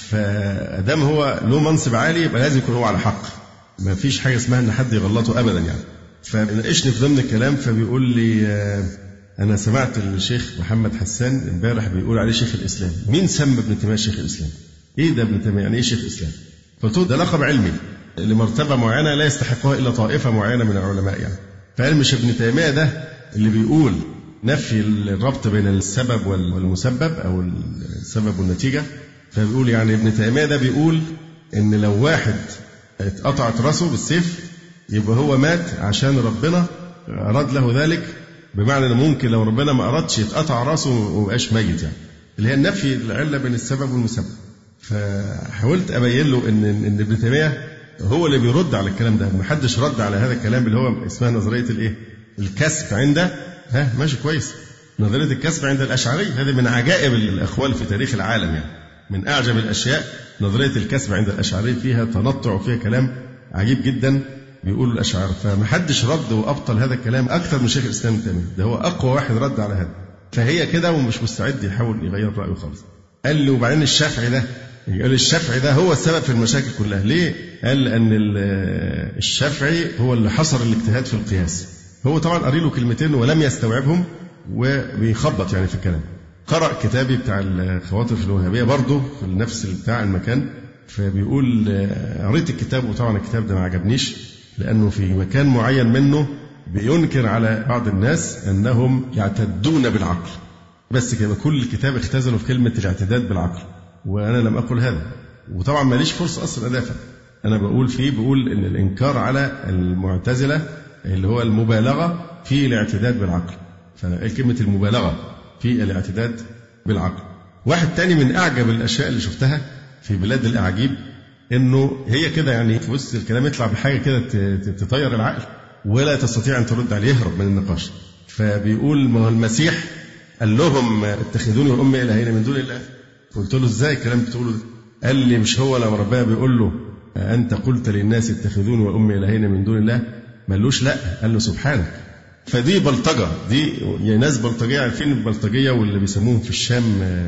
فدام هو له منصب عالي يبقى لازم يكون هو على حق، ما فيش حاجة اسمها ان حد يغلطه أبدا يعني. فناقشني في ضمن الكلام فبيقول لي أنا سمعت الشيخ محمد حسان امبارح بيقول عليه شيخ الإسلام. مين سمى ابن تيمية شيخ الإسلام؟ إيه ده ابن تيمية؟ يعني إيه شيخ الإسلام؟ فقلت له ده لقب علمي لمرتبة معينة لا يستحقها إلا طائفة معينة من العلماء يعني. فقال مش ابن تيمية ده اللي بيقول نفي الربط بين السبب والمسبب أو السبب والنتيجة؟ فبيقول يعني ابن تيمية ده بيقول إن لو واحد اتقطعت راسه بالسيف يبقى هو مات عشان ربنا أراد له ذلك، بمعنى أنه ممكن لو ربنا ما أردش يتقطع راسه ومبقاش ميت يعني، اللي هي النفي العلة بين السبب والمسبب. فحاولت أبين له إن ابن تيمية هو اللي بيرد على الكلام ده، محدش رد على هذا الكلام اللي هو اسمها نظرية الإيه؟ الكسب عند ماشي كويس. نظرية الكسب عند الأشعري هذه من عجائب الأقوال في تاريخ العالم يعني، من أعجب الأشياء نظرية الكسب عند الأشعري، فيها تنطع وفيها كلام عجيب جدا بيقولوا الأشاعرة. فمحدش رد وأبطل هذا الكلام أكثر من شيخ الإسلام ابن تيمية، ده هو أقوى واحد رد على هذا. فهي كده ومش مستعد يحاول يغير رأيه خالص. قال لي وبعدين الشافعي ده، يقول الشافعي ده هو السبب في المشاكل كلها. ليه؟ قال لأن الشافعي هو اللي حصر الاجتهاد في القياس. هو طبعا قري له كلمتين ولم يستوعبهم وبيخبط يعني في الكلام. قرأ كتابي بتاع الخواطر في الوهابية برضه في نفس بتاع المكان، فبيقول قريت الكتاب وطبعا الكتاب ده ما عجبنيش، لأنه في مكان معين منه بينكر على بعض الناس أنهم يعتدون بالعقل. بس كده كل الكتاب اختزلوا في كلمة الاعتداد بالعقل، وأنا لم أقل هذا، وطبعا ماليش فرصة أصلا أدافع. أنا بقول إن الإنكار على المعتزلة اللي هو المبالغة في الاعتداد بالعقل، فكلمة المبالغة في الاعتداد بالعقل. واحد تاني من أعجب الأشياء اللي شفتها في بلاد الأعاجيب إنه هي كده يعني في وسط الكلام يطلع بحاجة كده تطير العقل ولا تستطيع أن ترد عليه، يهرب من النقاش. فبيقول ما هو المسيح قال لهم اتخذوني وأمي إلهين من دون الله. قلت له إزاي الكلام بتقوله ده؟ قال لي مش هو لما ربنا بيقول له أنت قلت للناس اتخذوني وأمي إلهين من دون الله، ما قالوش لا، قال له سبحانك. فدي بلطجة، دي يعني ناس بلطجية. عارفين البلطجية واللي بيسموهم في الشام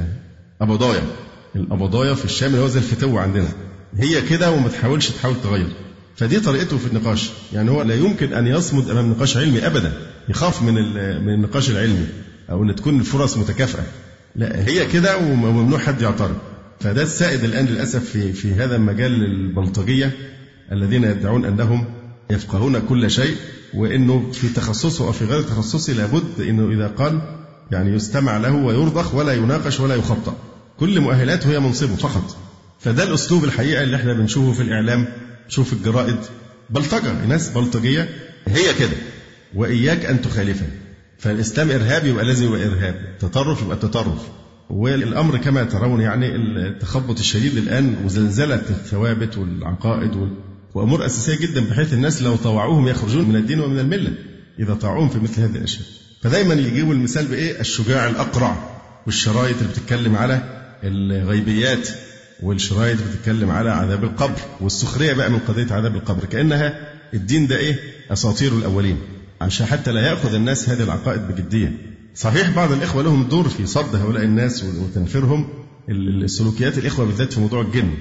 أبضايا. الأبضايا في الشام اللي هو زي الفتوة عندنا، هي كده وما تحاول تغير. فدي طريقته في النقاش، يعني هو لا يمكن أن يصمد أمام نقاش علمي أبدا، يخاف من النقاش العلمي أو أن تكون الفرص متكافئة. لا هي كده وممنوع حد يعترض. فده السائد الآن للأسف في هذا المجال البلطجية الذين يدعون أنهم يفقهون كل شيء، وإنه في تخصصه أو في غير تخصصه لابد إنه إذا قال يعني يستمع له ويرضخ ولا يناقش ولا يخطأ، كل مؤهلاته هي منصبه فقط. فده الأسلوب الحقيقة اللي احنا بنشوفه في الإعلام، شوف الجرائد، بلطجة، ناس بلطجية هي كده، وإياك أن تخالفها. فالإسلام إرهاب يبقى لازم يبقى إرهاب، تطرف يبقى تطرف. والأمر كما ترون يعني التخبط الشديد الآن وزلزلة الثوابت والعقائد وأمور أساسية جدا، بحيث الناس لو طوعوهم يخرجون من الدين ومن الملة إذا طاعوهم في مثل هذه الأشياء. فدايما يجيبوا المثال بإيه؟ الشجاع الأقرع، والشرايط اللي بتتكلم على الغيبيات، والشرايط اللي بتتكلم على عذاب القبر، والسخرية بقى من قضية عذاب القبر، كأنها الدين ده إيه؟ أساطير الأولين، عشان حتى لا يأخذ الناس هذه العقائد بجدية. صحيح بعض الإخوة لهم دور في صد هؤلاء الناس وتنفيرهم، السلوكيات الإخوة بالذات في موضوع الجن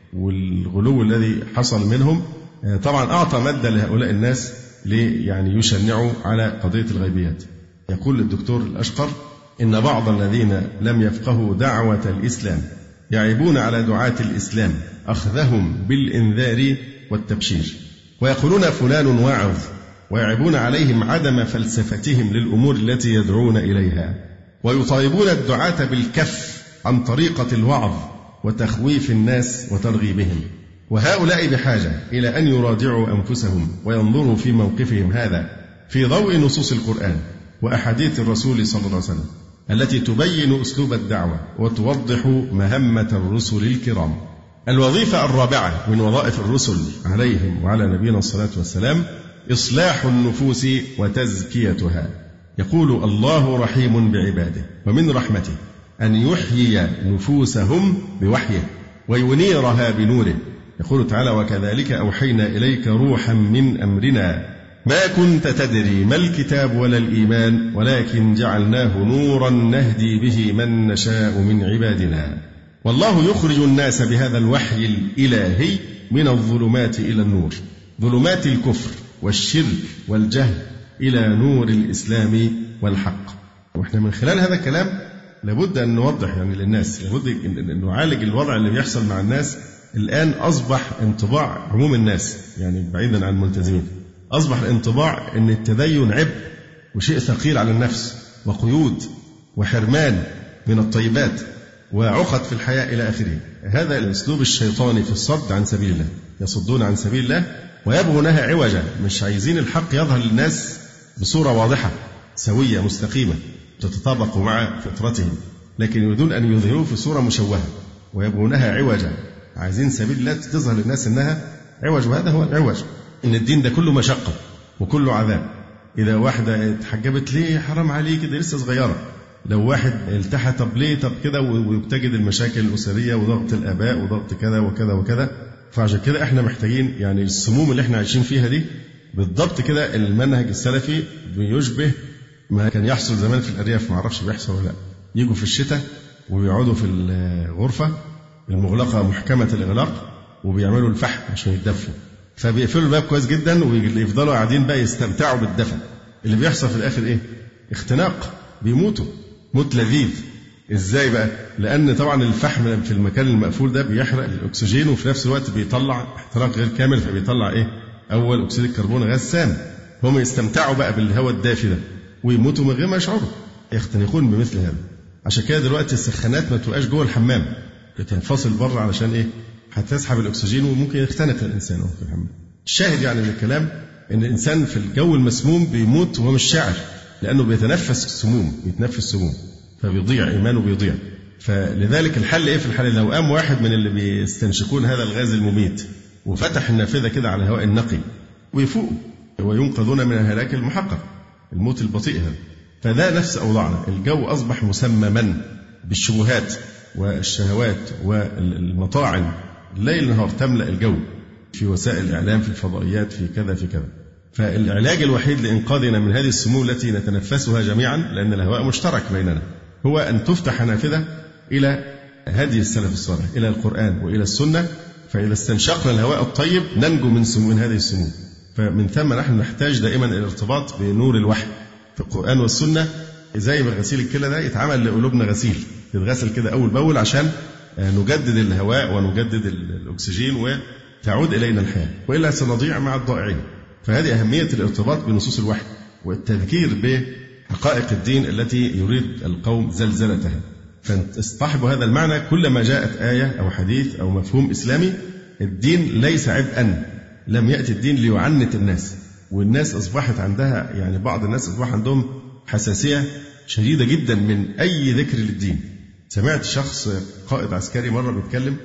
والغلو الذي حصل منهم طبعا أعطى مادة لهؤلاء الناس يعني يشنعوا على قضية الغيبيات. يقول الدكتور الأشقر إن بعض الذين لم يفقهوا دعوة الإسلام يعيبون على دعاة الإسلام أخذهم بالإنذار والتبشير، ويقولون فلان واعظ، ويعيبون عليهم عدم فلسفتهم للأمور التي يدعون إليها، ويطالبون الدعاة بالكف عن طريقة الوعظ وتخويف الناس وترغيبهم. وهؤلاء بحاجة إلى أن يراجعوا أنفسهم وينظروا في موقفهم هذا في ضوء نصوص القرآن وأحاديث الرسول صلى الله عليه وسلم، التي تبين أسلوب الدعوة وتوضح مهمة الرسل الكرام. الوظيفة الرابعة من وظائف الرسل عليهم وعلى نبينا الصلاة والسلام إصلاح النفوس وتزكيتها. يقول الله رحيم بعباده، ومن رحمته أن يحيي نفوسهم بوحيه وينيرها بنوره. يقول تعالى: وكذلك أوحينا إليك روحا من أمرنا ما كنت تدري ما الكتاب ولا الإيمان ولكن جعلناه نورا نهدي به من نشاء من عبادنا. والله يخرج الناس بهذا الوحي الإلهي من الظلمات إلى النور، ظلمات الكفر والشرك والجهل إلى نور الإسلام والحق. وإحنا من خلال هذا الكلام لابد أن نوضح للناس، لابد أن نعالج الوضع اللي بيحصل مع الناس الآن. أصبح انطباع عموم الناس بعيدا عن الملتزمين، أصبح الانطباع أن التدين عبء وشيء ثقيل على النفس وقيود وحرمان من الطيبات وعقد في الحياة إلى آخره. هذا الأسلوب الشيطاني في الصد عن سبيل الله، يصدون عن سبيل الله ويبغونها عوجا، مش عايزين الحق يظهر للناس بصورة واضحة سوية مستقيمة تتطابق مع فطرتهم، لكن يريدون أن يظهروه في صورة مشوهة ويبغونها عوجا، عايزين سبيل الله تظهر للناس أنها عوج. وهذا هو العوج، إن الدين ده كله مشقة وكله عذاب. إذا واحدة اتحجبت ليه حرام عليك ده لسه صغيرة، لو واحد التحى طب ليه طب كده، وتجد المشاكل الأسرية وضغط الآباء وضغط كذا وكذا وكذا. فعشان كده احنا محتاجين السموم اللي احنا عايشين فيها دي بالضبط كده. المنهج السلفي بيشبه ما كان يحصل زمان في الأرياف، ما اعرفش بيحصل ولا لا. يجوا في الشتاء ويقعدوا في الغرفة المغلقة محكمة الإغلاق وبيعملوا الفحم عشان يتدفوا، فبيقفلوا الباب كويس جدا ويفضلوا قاعدين بقى يستمتعوا بالدفن. اللي بيحصل في الآخر إيه؟ اختناق، بيموتوا موت لذيذ. إزاي بقى؟ لأن طبعا الفحم في المكان المقفول ده بيحرق الأكسجين وفي نفس الوقت بيطلع احتراق غير كامل، فبيطلع إيه؟ أول أكسيد الكربون غاز سام. هم يستمتعوا بقى بالهواء الدافي ده ويموتوا من غير ما يشعروا، يختنقون بمثل هذا. عشان كده دلوقتي السخانات ما تبقاش جوه الحمام، بتنفصل بره علشان إيه؟ هتسحب الأكسجين وممكن يختنق الإنسان وهو في الحمام. الشاهد من الكلام إن الإنسان في الجو المسموم بيموت وهو مش شاعر، لأنه بيتنفس سموم، فبيضيع إيمانه بيضيع. فلذلك الحل إيه في الحل؟ لو قام واحد من اللي بيستنشقون هذا الغاز المميت وفتح النافذة كده على الهواء النقي ويفوقوا وينقذون من الهلاك المحقق، الموت البطيء هذا. فده نفس أوضاعنا، الجو أصبح مسمما بالشبهات والشهوات والمطاعن، الليل نهار تملأ الجو في وسائل الإعلام، في الفضائيات، في كذا في كذا. فالعلاج الوحيد لإنقاذنا من هذه السموم التي نتنفسها جميعا، لأن الهواء مشترك بيننا، هو أن تفتح نافذة إلى هدي السلف الصالح، إلى القرآن وإلى السنة. فإذا استنشقنا الهواء الطيب ننجو من هذه السموم. فمن ثم نحن نحتاج دائما الارتباط بنور الوحي في القرآن والسنة. زي ما غسيل الكلى ده يتعمل لقلوبنا غسيل، تتغسل كده أول بأول عشان نجدد الهواء ونجدد الأكسجين وتعود إلينا الحياة، وإلا سنضيع مع الضائعين. فهذه أهمية الارتباط بنصوص الوحي والتذكير بحقائق الدين التي يريد القوم زلزلتها. فاصطحبوا هذا المعنى كلما جاءت آية أو حديث أو مفهوم إسلامي. الدين ليس عبئا، لم يأتي الدين ليعنت الناس، والناس أصبحت عندها بعض الناس أصبح عندهم حساسية شديدة جدا من أي ذكر للدين. سمعت شخص قائد عسكري مرة بيتكلم،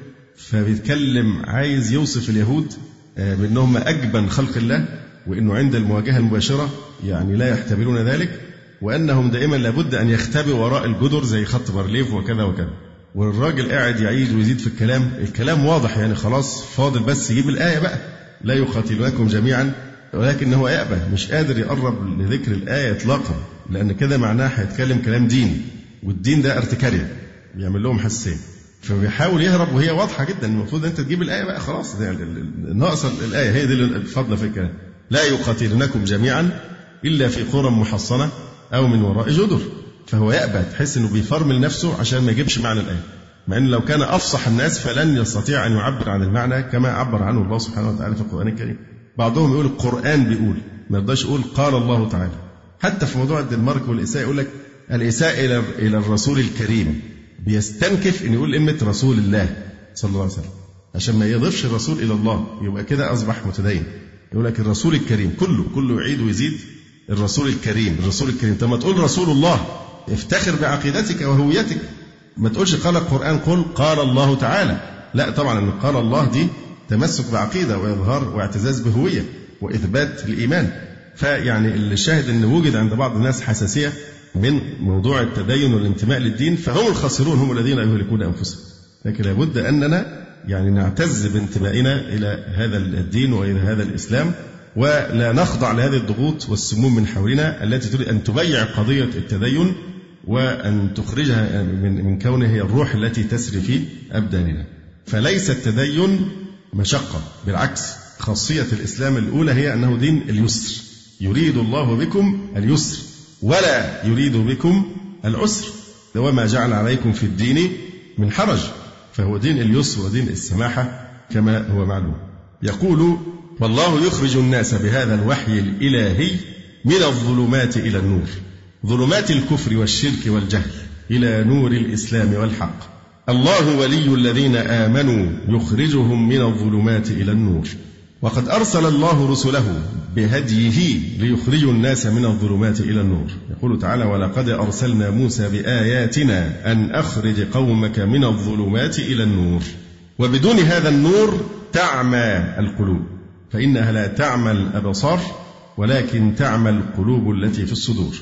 فبيتكلم عايز يوصف اليهود بأنهم أجبن خلق الله، وأنه عند المواجهة المباشرة لا يحتملون ذلك، وأنهم دائما لابد أن يختبئوا وراء الجدر زي خط بارليف وكذا وكذا. والراجل قاعد يعيد ويزيد في الكلام واضح، خلاص فاضل بس يجيب الآية بقى، لا يقاتلونكم جميعا، ولكنه يأبى، مش قادر يقرب لذكر الآية إطلاقا، لأن كده معناه هيتكلم كلام ديني، والدين ده ارتكارية بيعمل لهم حساسية. فبيحاول يهرب وهي واضحة جدا، المفروض أنت تجيب الآية بقى، خلاص ناقصة الآية، هي دي الفضل في الكلام. لا يقاتلونكم جميعا إلا في قرى محصنة أو من وراء جدر. فهو يأبى، تحس إنه بيفرمل نفسه عشان ما يجيبش معنى الآية، مع إن لو كان أفصح الناس فلن يستطيع أن يعبر عن المعنى كما عبر عنه الله سبحانه وتعالى في القرآن الكريم. بعضهم يقول القرآن بيقول، ما يرضاش يقول قال الله تعالى. حتى في موضوع الدنمارك والإساءة يقول لك الإساءة إلى الرسول الكريم، بيستنكف إن يقول إمة رسول الله صلى الله عليه وسلم عشان ما يضيفش الرسول إلى الله، يبقى كده أصبح متدين. يقول لك الرسول الكريم، كله يعيد ويزيد الرسول الكريم. طب ما تقول رسول الله، افتخر بعقيدتك وهويتك. ما تقولش قال القرآن، قل قال الله تعالى. لا طبعا، أن قال الله دي تمسك بعقيدة وإظهار واعتزاز بهوية وإثبات الإيمان. فيعني الشاهد أن وجد عند بعض الناس حساسية من موضوع التدين والانتماء للدين، فهم الخاسرون، هم الذين يهلكون أنفسهم. لكن لابد أننا يعني نعتز بانتمائنا إلى هذا الدين وإلى هذا الإسلام، ولا نخضع لهذه الضغوط والسموم من حولنا التي تريد أن تبيع قضية التدين وأن تخرجها من كونه هي الروح التي تسري في أبداننا. فليس التدين مشقة، بالعكس، خاصية الإسلام الأولى هي أنه دين اليسر، يريد الله بكم اليسر ولا يريد بكم العسر، وما جعل عليكم في الدين من حرج، فهو دين اليسر ودين السماحة كما هو معلوم. يقول: والله يخرج الناس بهذا الوحي الإلهي من الظلمات إلى النور، ظلمات الكفر والشرك والجهل إلى نور الإسلام والحق. الله ولي الذين آمنوا يخرجهم من الظلمات إلى النور. وقد أرسل الله رسله بهديه ليخرجوا الناس من الظلمات إلى النور. يقول تعالى: ولقد أرسلنا موسى بآياتنا أن أخرج قومك من الظلمات إلى النور. وبدون هذا النور تعمى القلوب، فإنها لا تعمى الأبصار ولكن تعمى القلوب التي في الصدور.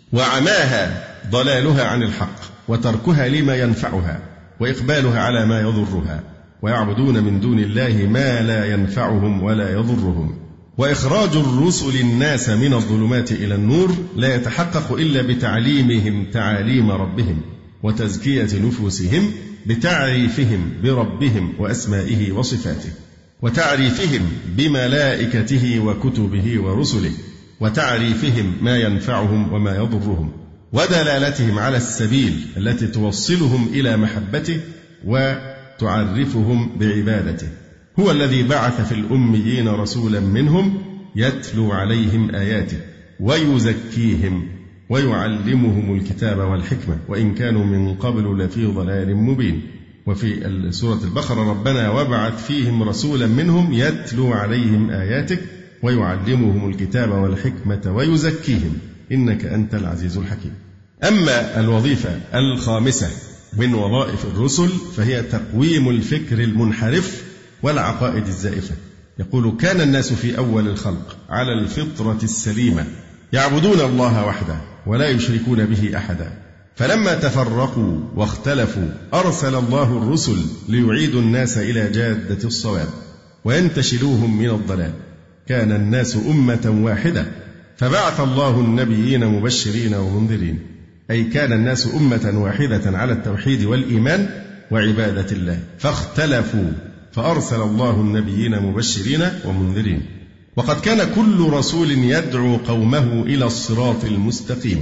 وعماها ضلالها عن الحق وتركها لما ينفعها وإقبالها على ما يضرها، ويعبدون من دون الله ما لا ينفعهم ولا يضرهم. وإخراج الرسل الناس من الظلمات إلى النور لا يتحقق إلا بتعليمهم تعاليم ربهم وتزكية نفوسهم بتعريفهم بربهم وأسمائه وصفاته، وتعريفهم بملائكته وكتبه ورسله، وتعريفهم ما ينفعهم وما يضرهم، ودلالتهم على السبيل التي توصلهم إلى محبته وتعرفهم بعبادته. هو الذي بعث في الأميين رسولا منهم يتلو عليهم آياته ويزكيهم ويعلمهم الكتاب والحكمة وإن كانوا من قبل لفي ضلال مبين. وفي سورة البقرة: ربنا وابعث فيهم رسولا منهم يتلو عليهم آياتك ويعلمهم الكتاب والحكمة ويزكيهم إنك أنت العزيز الحكيم. أما الوظيفة الخامسة من وظائف الرسل فهي تقويم الفكر المنحرف والعقائد الزائفة. يقول: كان الناس في أول الخلق على الفطرة السليمة يعبدون الله وحده ولا يشركون به أحدا، فلما تفرقوا واختلفوا أرسل الله الرسل ليعيدوا الناس إلى جادة الصواب وينتشلوهم من الضلال. كان الناس أمة واحدة فبعث الله النبيين مبشرين ومنذرين، أي كان الناس أمة واحدة على التوحيد والإيمان وعبادة الله، فاختلفوا فأرسل الله النبيين مبشرين ومنذرين. وقد كان كل رسول يدعو قومه إلى الصراط المستقيم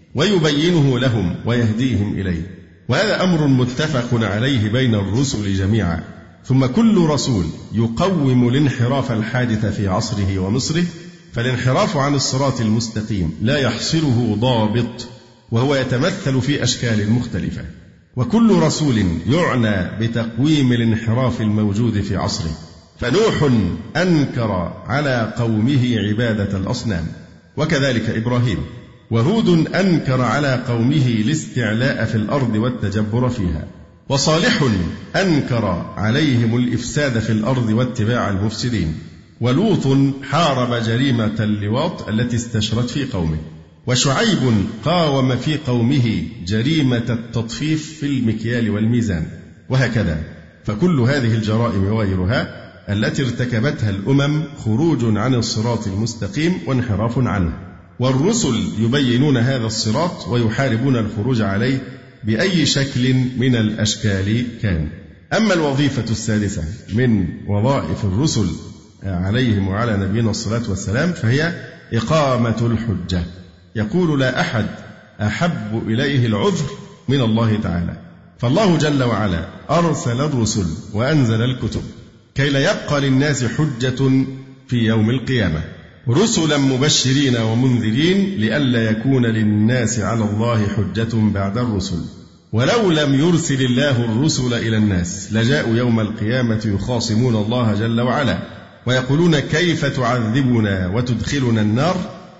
ويبينه لهم ويهديهم إليه، وهذا أمر متفق عليه بين الرسل جميعا. ثم كل رسول يقوم الانحراف الحادث في عصره ومصره، فالانحراف عن الصراط المستقيم لا يحصره ضابط، وهو يتمثل في أشكال مختلفة. وكل رسول يعنى بتقويم الانحراف الموجود في عصره، فنوح أنكر على قومه عبادة الأصنام، وكذلك إبراهيم. وهود أنكر على قومه الاستعلاء في الأرض والتجبر فيها. وصالح أنكر عليهم الإفساد في الأرض واتباع المفسدين. ولوط حارب جريمة اللواط التي استشرت في قومه. وشعيب قاوم في قومه جريمة التطفيف في المكيال والميزان، وهكذا. فكل هذه الجرائم وغيرها التي ارتكبتها الأمم خروج عن الصراط المستقيم وانحراف عنه، والرسل يبينون هذا الصراط ويحاربون الخروج عليه بأي شكل من الأشكال كان. أما الوظيفة السادسة من وظائف الرسل عليهم وعلى نبينا الصلاة والسلام فهي إقامة الحجة. يقول: لا أحد أحب إليه العذر من الله تعالى، فالله جل وعلا أرسل الرسل وأنزل الكتب كي لا يبقى للناس حجة في يوم القيامة، رسلا مبشرين ومنذرين لئلا يكون للناس على الله حجة بعد الرسل. ولو لم يرسل الله الرسل إلى الناس لجاءوا يوم القيامة يخاصمون الله جل وعلا ويقولون: كيف تعذبنا وتدخلنا النار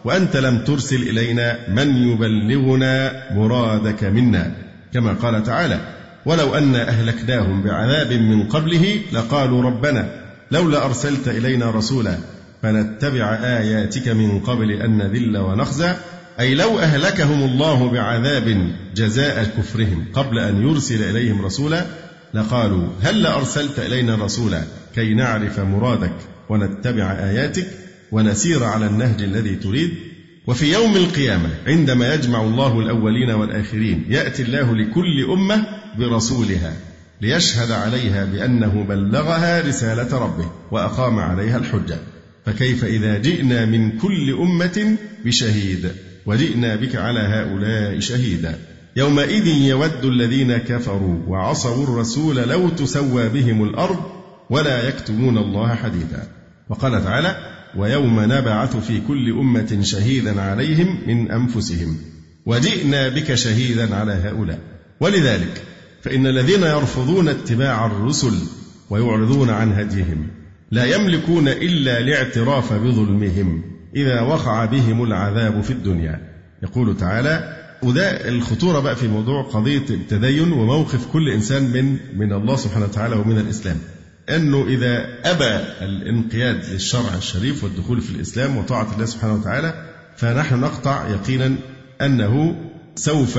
وأنت لم ترسل إلينا من يبلغنا مرادك منا، كما قال تعالى: ولو أن أهلكناهم بعذاب من قبله لقالوا ربنا لولا أرسلت إلينا رسولا فنتبع آياتك من قبل أن نذل ونخزى. أي لو أهلكهم الله بعذاب جزاء كفرهم قبل أن يرسل إليهم رسولا لقالوا هل أرسلت إلينا رسولا كي نعرف مرادك ونتبع آياتك ونسير على النهج الذي تريد. وفي يوم القيامة عندما يجمع الله الأولين والآخرين يأتي الله لكل أمة برسولها ليشهد عليها بأنه بلغها رسالة ربه وأقام عليها الحجة، فكيف إذا جئنا من كل أمة بشهيد وجئنا بك على هؤلاء شهيدا. يومئذ يود الذين كفروا وعصوا الرسول لو تسوى بهم الأرض ولا يكتمون الله حديثا. وقال تعالى: ويوم نبعث في كل أمة شهيدا عليهم من أنفسهم وجئنا بك شهيدا على هؤلاء. ولذلك فإن الذين يرفضون اتباع الرسل ويعرضون عن هديهم لا يملكون إلا الاعتراف بظلمهم إذا وقع بهم العذاب في الدنيا. يقول تعالى: وده الخطورة بقى في موضوع قضية التدين وموقف كل إنسان من الله سبحانه وتعالى ومن الإسلام، أنه إذا أبى الانقياد للشرع الشريف والدخول في الإسلام وطاعة الله سبحانه وتعالى فنحن نقطع يقينا أنه سوف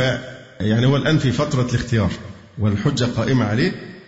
هو الآن في فترة الاختيار والحجة قائمة عليه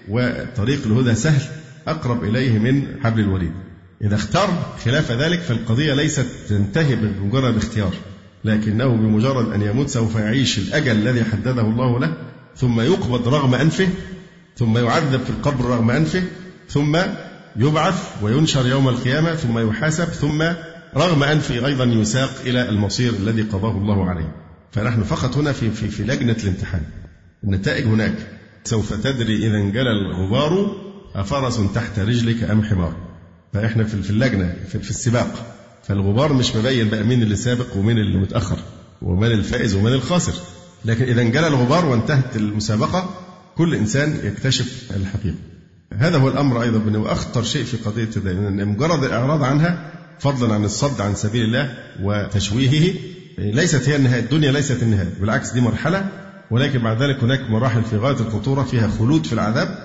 وطريق الهدى سهل أقرب إليه من حبل الوريد. إذا اختار خلاف ذلك فالقضية ليست تنتهي بمجرد اختيار، لكنه بمجرد أن يموت سوف يعيش الأجل الذي حدده الله له، ثم يقبض رغم أنفه، ثم يعذب في القبر رغم أنفه، ثم يبعث وينشر يوم القيامة، ثم يحاسب، ثم رغم أنفه أيضا يساق إلى المصير الذي قضاه الله عليه. فنحن فقط هنا في لجنة الامتحان. النتائج هناك سوف تدري إذا انجلى الغبار أفرس تحت رجلك أم حمار. فإحنا في اللجنة في السباق، فالغبار مش مبين بقى مين اللي سابق ومين اللي متأخر ومن الفائز ومن الخاسر، لكن إذا انجلى الغبار وانتهت المسابقة كل إنسان يكتشف الحقيقة. هذا هو الأمر أيضا وأخطر شيء في قضية التدين، أن مجرد الإعراض عنها فضلا عن الصد عن سبيل الله وتشويهه ليست هي النهاية. الدنيا ليست النهاية، بالعكس دي مرحلة، ولكن بعد ذلك هناك مراحل في غاية الخطورة فيها خلود في العذاب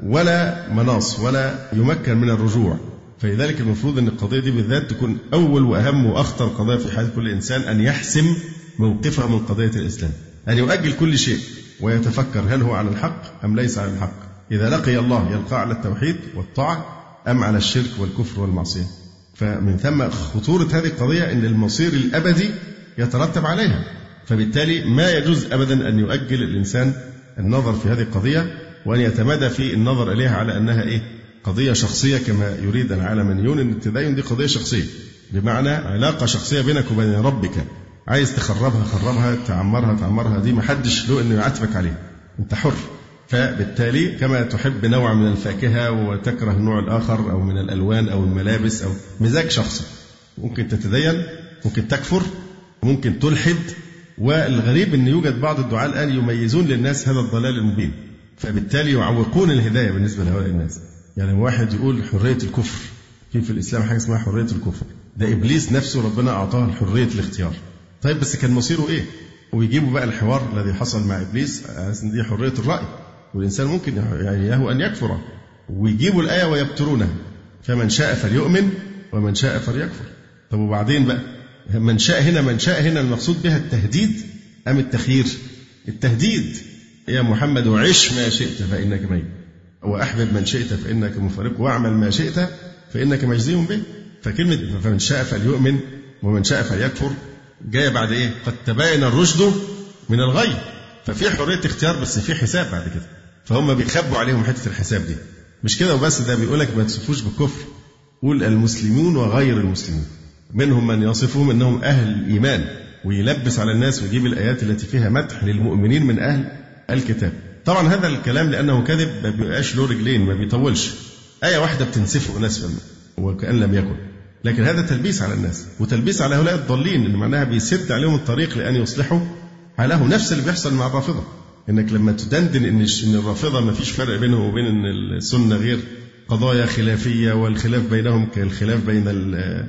ولا مناص ولا يمكن من الرجوع. فلذلك المفروض أن القضية دي بالذات تكون أول وأهم وأخطر قضايا في حياة كل إنسان، أن يحسم موقفه من قضية الإسلام، أن يؤجل كل شيء ويتفكر هل هو على الحق أم ليس على الحق. إذا لقي الله يلقى على التوحيد والطاعة أم على الشرك والكفر والمعصية. فمن ثم خطورة هذه القضية أن المصير الأبدي يترتب عليها، فبالتالي ما يجوز أبدا أن يؤجل الإنسان النظر في هذه القضية وأن يتمادى في النظر إليها على أنها قضية شخصية كما يريد العالمانيون. أن التدين دي قضية شخصية، بمعنى علاقة شخصية بينك وبين ربك، عايز تخربها خربها، تعمرها، دي محدش له أنه يعاتبك عليها، أنت حر. فبالتالي كما تحب نوع من الفاكهة وتكره النوع الآخر أو من الألوان أو الملابس أو مزاج شخصي، ممكن تتدين، ممكن تكفر، ممكن تلحد. والغريب أن يوجد بعض الدعاة الآن يميزون للناس هذا الضلال المبين، فبالتالي يعوقون الهداية بالنسبة لهؤلاء الناس. يعني واحد يقول حرية الكفر، في الإسلام حاجة اسمها حرية الكفر، ده إبليس نفسه ربنا أعطاه حرية الاختيار. طيب بس كان مصيره إيه؟ ويجيبوا بقى الحوار الذي حصل مع إبليس، دي حرية الرأي والإنسان ممكن له أن يكفر، ويجيبوا الآية ويبترونها، فمن شاء فليؤمن ومن شاء فليكفر. طب وبعدين بقى من شاء هنا المقصود بها التهديد أم التخيير؟ التهديد، يا محمد وعش ما شئت فإنك ميت، وأحبب من شئت فإنك مفارق، واعمل ما شئت فإنك مجزي به. فكلمة فمن شاء فليؤمن ومن شاء فليكفر جاية بعد إيه؟ قد تبين الرشد من الغي. ففي حرية اختيار بس في حساب بعد كده، فهم بيخبوا عليهم حتة الحساب دي. مش كده وبس، ده بيقولك ما تصفوش بالكفر، قول المسلمون وغير المسلمين، منهم من يصفهم أنهم أهل الإيمان ويلبس على الناس ويجيب الآيات التي فيها مدح للمؤمنين من أهل الكتاب. طبعا هذا الكلام لأنه كذب ما بيبقاش له رجلين، ما بيطولش، آية واحدة بتنسفه نسفا وكأن لم يكن. لكن هذا تلبيس على الناس وتلبيس على هؤلاء الضالين، اللي معناها بيسد عليهم الطريق لأن يصلحوا حالهم. نفس اللي بيحصل مع الرافضة، إنك لما تدندن إن الرافضة ما فيش فرق بينهم وبين إن السنة غير قضايا خلافية، والخلاف بينهم كالخلاف بين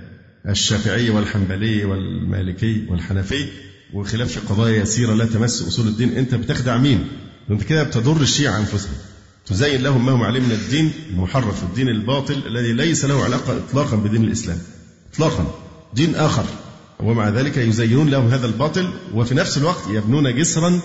الشافعي والحنبلي والمالكي والحنفي، وخلاف في قضايا يسيرة لا تمس أصول الدين، أنت بتخدع مين؟ أنت كده بتضر الشيعة أنفسهم، تزين لهم ما هو عليه من الدين المحرف، الدين الباطل الذي ليس له علاقة إطلاقا بدين الإسلام إطلاقا، دين آخر، ومع ذلك يزينون لهم هذا الباطل، وفي نفس الوقت يبنون جسرا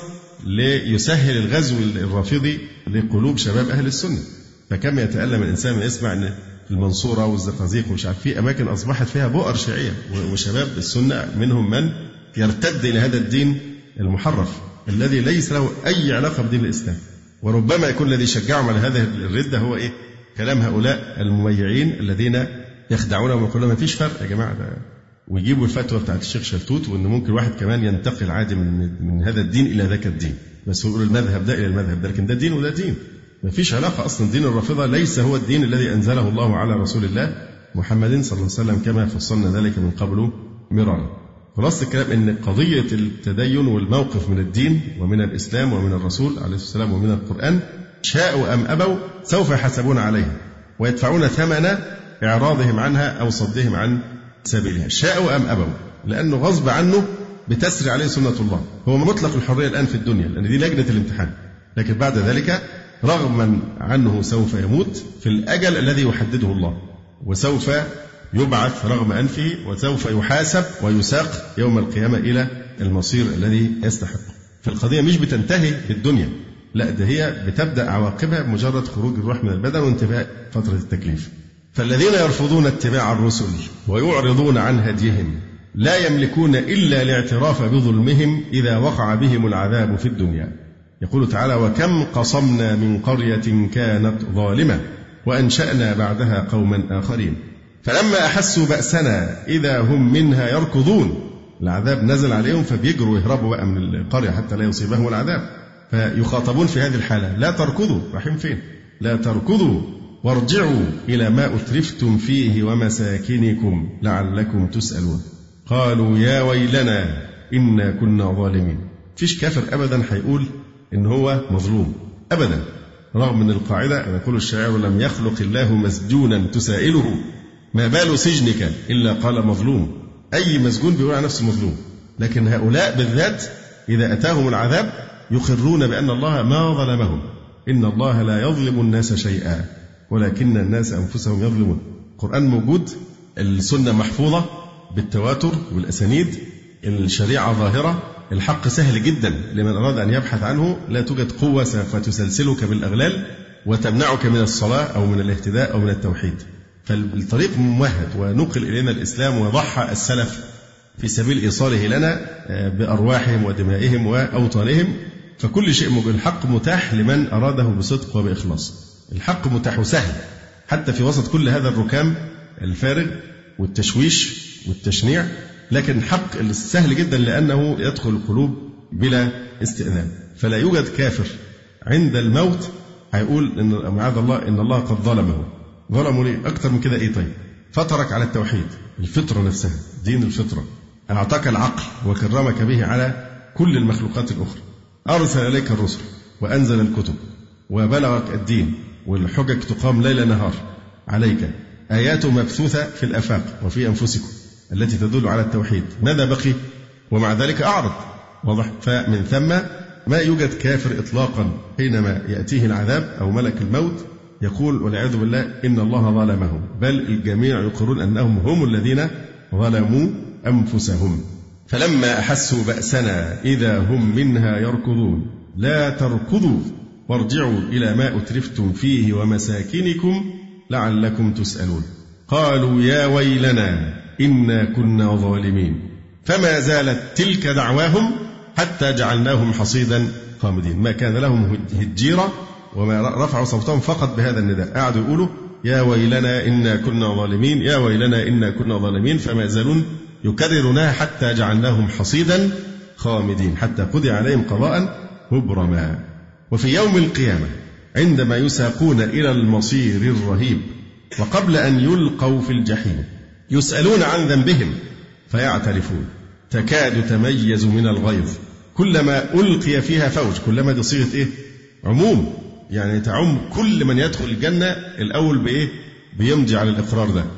ليسهل الغزو الرافضي لقلوب شباب أهل السنة. فكم يتألم الإنسان من يسمع أن المنصورة والزقازيق ومش عارف في أماكن أصبحت فيها بؤر شيعية، وشباب السنة منهم من يرتد إلى هذا الدين المحرف الذي ليس له أي علاقة بدين الإسلام. وربما يكون الذي شجعهم على هذه الردة هو كلام هؤلاء المميعين الذين يخدعونهم ويقولون ما فيش فرق يا جماعة ده، ويجيبوا الفتوى بتاعت الشيخ شلتوت وأن ممكن واحد كمان ينتقل عادي من هذا الدين إلى ذاك الدين، بس هو يقول المذهب ده إلى المذهب ده، لكن ده دين وده دين، ما فيش علاقة أصلا. دين الرافضة ليس هو الدين الذي أنزله الله على رسول الله محمد صلى الله عليه وسلم كما فصلنا ذلك من قبل مرارا. خلاص الكلام أن قضية التدين والموقف من الدين ومن الإسلام ومن الرسول عليه الصلاة والسلام ومن القرآن، شاءوا أم أبوا سوف يحاسبون عليها ويدفعون ثمن إعراضهم عنها أو صدهم عن سبيلها، شاءوا أم أبوا، لأنه غصب عنه بتسري عليه سنة الله. هو مطلق الحرية الآن في الدنيا لأن دي لجنة الامتحان، لكن بعد ذلك رغما عنه سوف يموت في الأجل الذي يحدده الله، وسوف يبعث رغم أنفه، وسوف يحاسب ويساق يوم القيامة إلى المصير الذي يستحق. فالقضية مش بتنتهي بالدنيا، لا ده هي بتبدأ عواقبها بمجرد خروج الروح من البدن وانتهاء فترة التكليف. فالذين يرفضون اتباع الرسل ويعرضون عن هديهم لا يملكون إلا الاعتراف بظلمهم إذا وقع بهم العذاب في الدنيا. يقول تعالى: وكم قصمنا من قرية كانت ظالمة وأنشأنا بعدها قوما آخرين فلما أحسوا بأسنا إذا هم منها يركضون. العذاب نزل عليهم فبيجروا يهربوا بقى من القرية حتى لا يصيبهم العذاب، فيخاطبون في هذه الحالة: لا تركضوا، رايحين فين؟ لا تركضوا وارجعوا إلى ما أترفتم فيه ومساكنكم لعلكم تسألون. قالوا يا ويلنا إنا كنا ظالمين. فيش كافر أبدا هيقول إن هو مظلوم أبدا، رغم من القاعدة أن يقول الشاعر: لم يخلق الله مسجونا تسائله ما بال سجنك إلا قال مظلوم. أي مسجون بيقول على نفسه مظلوم، لكن هؤلاء بالذات إذا أتاهم العذاب يخرون بأن الله ما ظلمهم، إن الله لا يظلم الناس شيئا ولكن الناس أنفسهم يظلمون. القرآن موجود، السنة محفوظة بالتواتر والأسانيد، الشريعة ظاهرة، الحق سهل جدا لمن أراد أن يبحث عنه، لا توجد قوة سوف تسلسلك بالأغلال وتمنعك من الصلاة أو من الاهتداء أو من التوحيد. فالطريق ممهد، ونقل إلينا الإسلام وضحى السلف في سبيل إيصاله لنا بأرواحهم ودمائهم وأوطانهم. فكل شيء موجود، الحق متاح لمن أراده بصدق وبإخلاص، الحق متاح وسهل حتى في وسط كل هذا الركام الفارغ والتشويش والتشنيع، لكن الحق السهل جدا لأنه يدخل القلوب بلا استئذان. فلا يوجد كافر عند الموت هيقول إن معاذ الله إن الله قد ظلموا ليه؟ أكتر من كده إيه؟ طيب فطرك على التوحيد، الفطرة نفسها، دين الفطرة، أعطاك العقل وكرمك به على كل المخلوقات الأخرى، أرسل إليك الرسل وأنزل الكتب وبلغك الدين، والحجج تقام ليل نهار عليك، آيات مبثوثة في الآفاق وفي أنفسكم التي تدل على التوحيد. ماذا بقي؟ ومع ذلك أعرض. واضح؟ فمن ثم ما يوجد كافر إطلاقا حينما يأتيه العذاب أو ملك الموت يقول والعياذ بالله إن الله ظلمهم، بل الجميع يقرون أنهم هم الذين ظلموا أنفسهم. فلما أحسوا بأسنا إذا هم منها يركضون لا تركضوا وارجعوا إلى ما أترفتم فيه ومساكنكم لعلكم تسألون. قالوا يا ويلنا إنا كنا ظالمين فما زالت تلك دعواهم حتى جعلناهم حصيدا خامدين. ما كان لهم هجيرة وما رفعوا صوتهم فقط بهذا النداء، قعدوا يقولوا يا ويلنا إنا كنا ظالمين، يا ويلنا إنا كنا ظالمين، فما زالون يكررونها حتى جعلناهم حصيدا خامدين، حتى قضي عليهم قضاء مبرما. وفي يوم القيامة عندما يساقون إلى المصير الرهيب وقبل أن يلقوا في الجحيم يسألون عن ذنبهم فيعترفون تكاد تميز من الغيظ، كلما ألقي فيها فوج، كلما دي صيغة إيه؟ عموم، يعني تعم كل من يدخل الجنة الأول بإيه؟ بيمضي على الإقرار ده،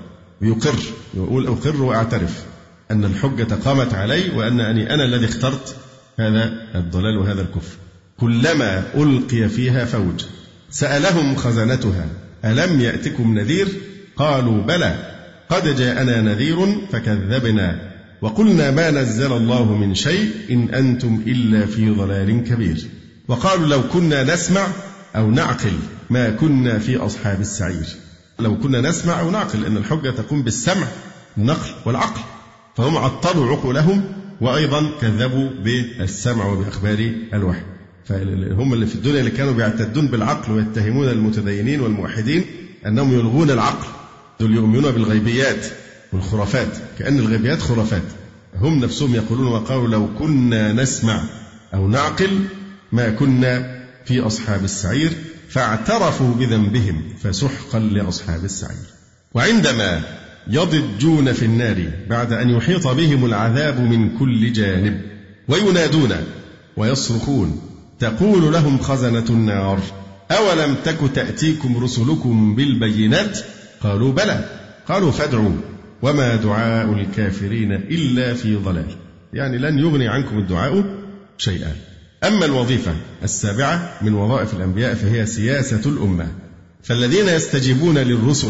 ويقر، يقول أقر وأعترف أن الحجة قامت علي وأنني أنا الذي اخترت هذا الضلال وهذا الكفر. كلما ألقي فيها فوج سألهم خزنتها ألم يأتكم نذير قالوا بلى قد جاءنا نذير فكذبنا وقلنا ما نزل الله من شيء إن أنتم إلا في ضلال كبير. وقالوا لو كنا نسمع أو نعقل ما كنا في أصحاب السعير. لو كنا نسمع أو نعقل، أن الحجة تقوم بالسمع النقل والعقل، فهم عطلوا عقولهم وأيضا كذبوا بالسمع وبأخبار الوحي. فهم اللي في الدنيا اللي كانوا بيعتدون بالعقل ويتهمون المتدينين والموحدين أنهم يلغون العقل، دول يؤمنون بالغيبيات والخرافات، كأن الغيبيات خرافات. هم نفسهم يقولون وقالوا لو كنا نسمع أو نعقل ما كنا في أصحاب السعير فاعترفوا بذنبهم فسحقا لأصحاب السعير. وعندما يضجون في النار بعد أن يحيط بهم العذاب من كل جانب وينادون ويصرخون تقول لهم خزنة النار أولم تك تأتيكم رسلكم بالبينات قالوا بلى قالوا فادعوا وما دعاء الكافرين إلا في ضلال. يعني لن يغني عنكم الدعاء شيئا. أما الوظيفة السابعة من وظائف الأنبياء فهي سياسة الأمة، فالذين يستجيبون للرسل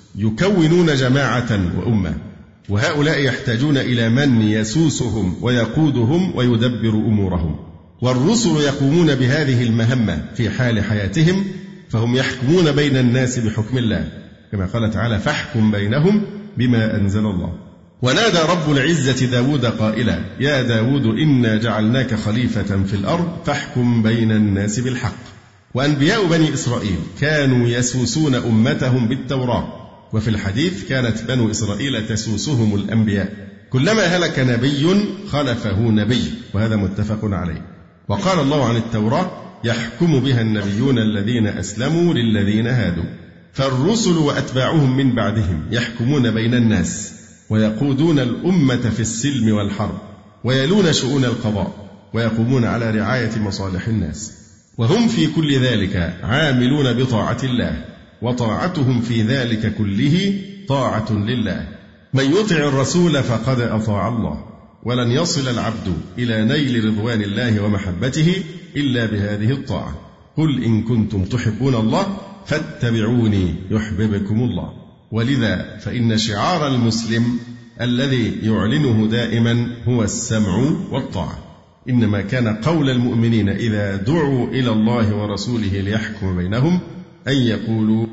يكونون جماعة وأمة، وهؤلاء يحتاجون إلى من يسوسهم ويقودهم ويدبر أمورهم، والرسل يقومون بهذه المهمة في حال حياتهم، فهم يحكمون بين الناس بحكم الله كما قال تعالى فاحكم بينهم بما أنزل الله. ونادى رب العزة داود قائلا يا داود إنا جعلناك خليفة في الأرض فاحكم بين الناس بالحق. وأنبياء بني إسرائيل كانوا يسوسون أمتهم بالتوراة، وفي الحديث كانت بنو إسرائيل تسوسهم الأنبياء، كلما هلك نبي خلفه نبي، وهذا متفق عليه. وقال الله عن التوراة يحكم بها النبيون الذين أسلموا للذين هادوا. فالرسل وأتباعهم من بعدهم يحكمون بين الناس ويقودون الأمة في السلم والحرب، ويلون شؤون القضاء، ويقومون على رعاية مصالح الناس، وهم في كل ذلك عاملون بطاعة الله، وطاعتهم في ذلك كله طاعة لله. من يطع الرسول فقد أطاع الله، ولن يصل العبد إلى نيل رضوان الله ومحبته إلا بهذه الطاعة. قل إن كنتم تحبون الله فاتبعوني يحببكم الله. ولذا فإن شعار المسلم الذي يعلنه دائما هو السمع والطاعة. إنما كان قول المؤمنين إذا دعوا إلى الله ورسوله ليحكم بينهم أن يقولوا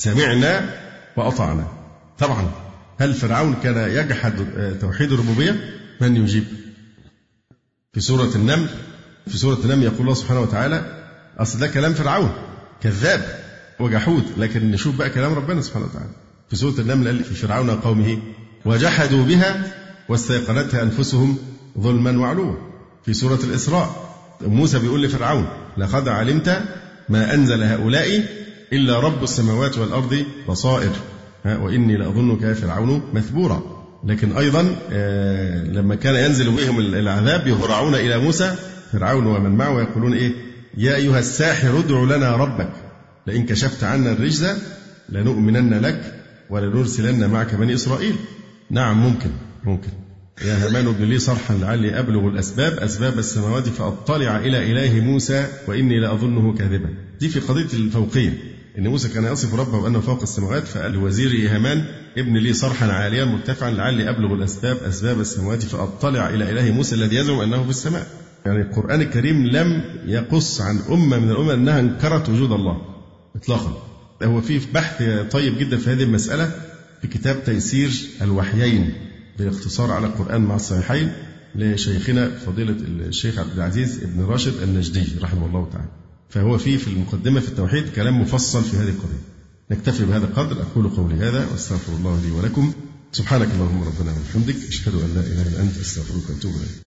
سمعنا وأطعنا. طبعا هل فرعون كان يجحد توحيد الربوبية؟ من يجيب؟ في سورة النمل يقول الله سبحانه وتعالى أصل ده كلام فرعون كذاب وجحود، لكن نشوف بقى كلام ربنا سبحانه وتعالى في سورة النمل قال في فرعون قومه وجحدوا بها واستيقنتها أنفسهم ظلما وعلوا. في سورة الإسراء موسى بيقول لفرعون لقد علمت ما أنزل هؤلاء إلا رب السماوات والأرض بصائر وإني لأظنك يا فرعون مثبورا. لكن أيضا لما كان ينزل بهم العذاب يهرعون إلى موسى فرعون ومن معه يقولون إيه يا أيها الساحر ادع لنا ربك لئن كشفت عنا الرجز لنؤمنن لك ولنرسلن معك بني إسرائيل. نعم ممكن يا هامان ابن لي صرحا لعلي أبلغ أسباب السماوات فأطلع إلى إله موسى وإني لأظنه كاذبا. دي في قضية الفوقية، إن موسى كان يصف ربه بأنه فوق السماوات، فقال لوزير هامان ابن لي صرحا عاليا مرتفعا لعلي أبلغ أسباب السماوات فأطلع إلى إله موسى الذي يزعم أنه في السماء. يعني القرآن الكريم لم يقص عن أمة من الأمم أنها انكرت وجود الله إطلاقا. هو في بحث طيب جدا في هذه المسألة في كتاب تيسير الوحيين بالاختصار على القرآن مع الصحيحين لشيخنا فضيلة الشيخ عبد العزيز بن راشد النجدي رحمه الله تعالى. فهو في المقدمة في التوحيد كلام مفصل في هذه القضية. نكتفي بهذا القدر. أقول قولي هذا واستغفر الله لي ولكم. سبحانك اللهم ربنا وبحمدك أشهد أن لا إله إلا أنت أستغفرك وأتوب إليك.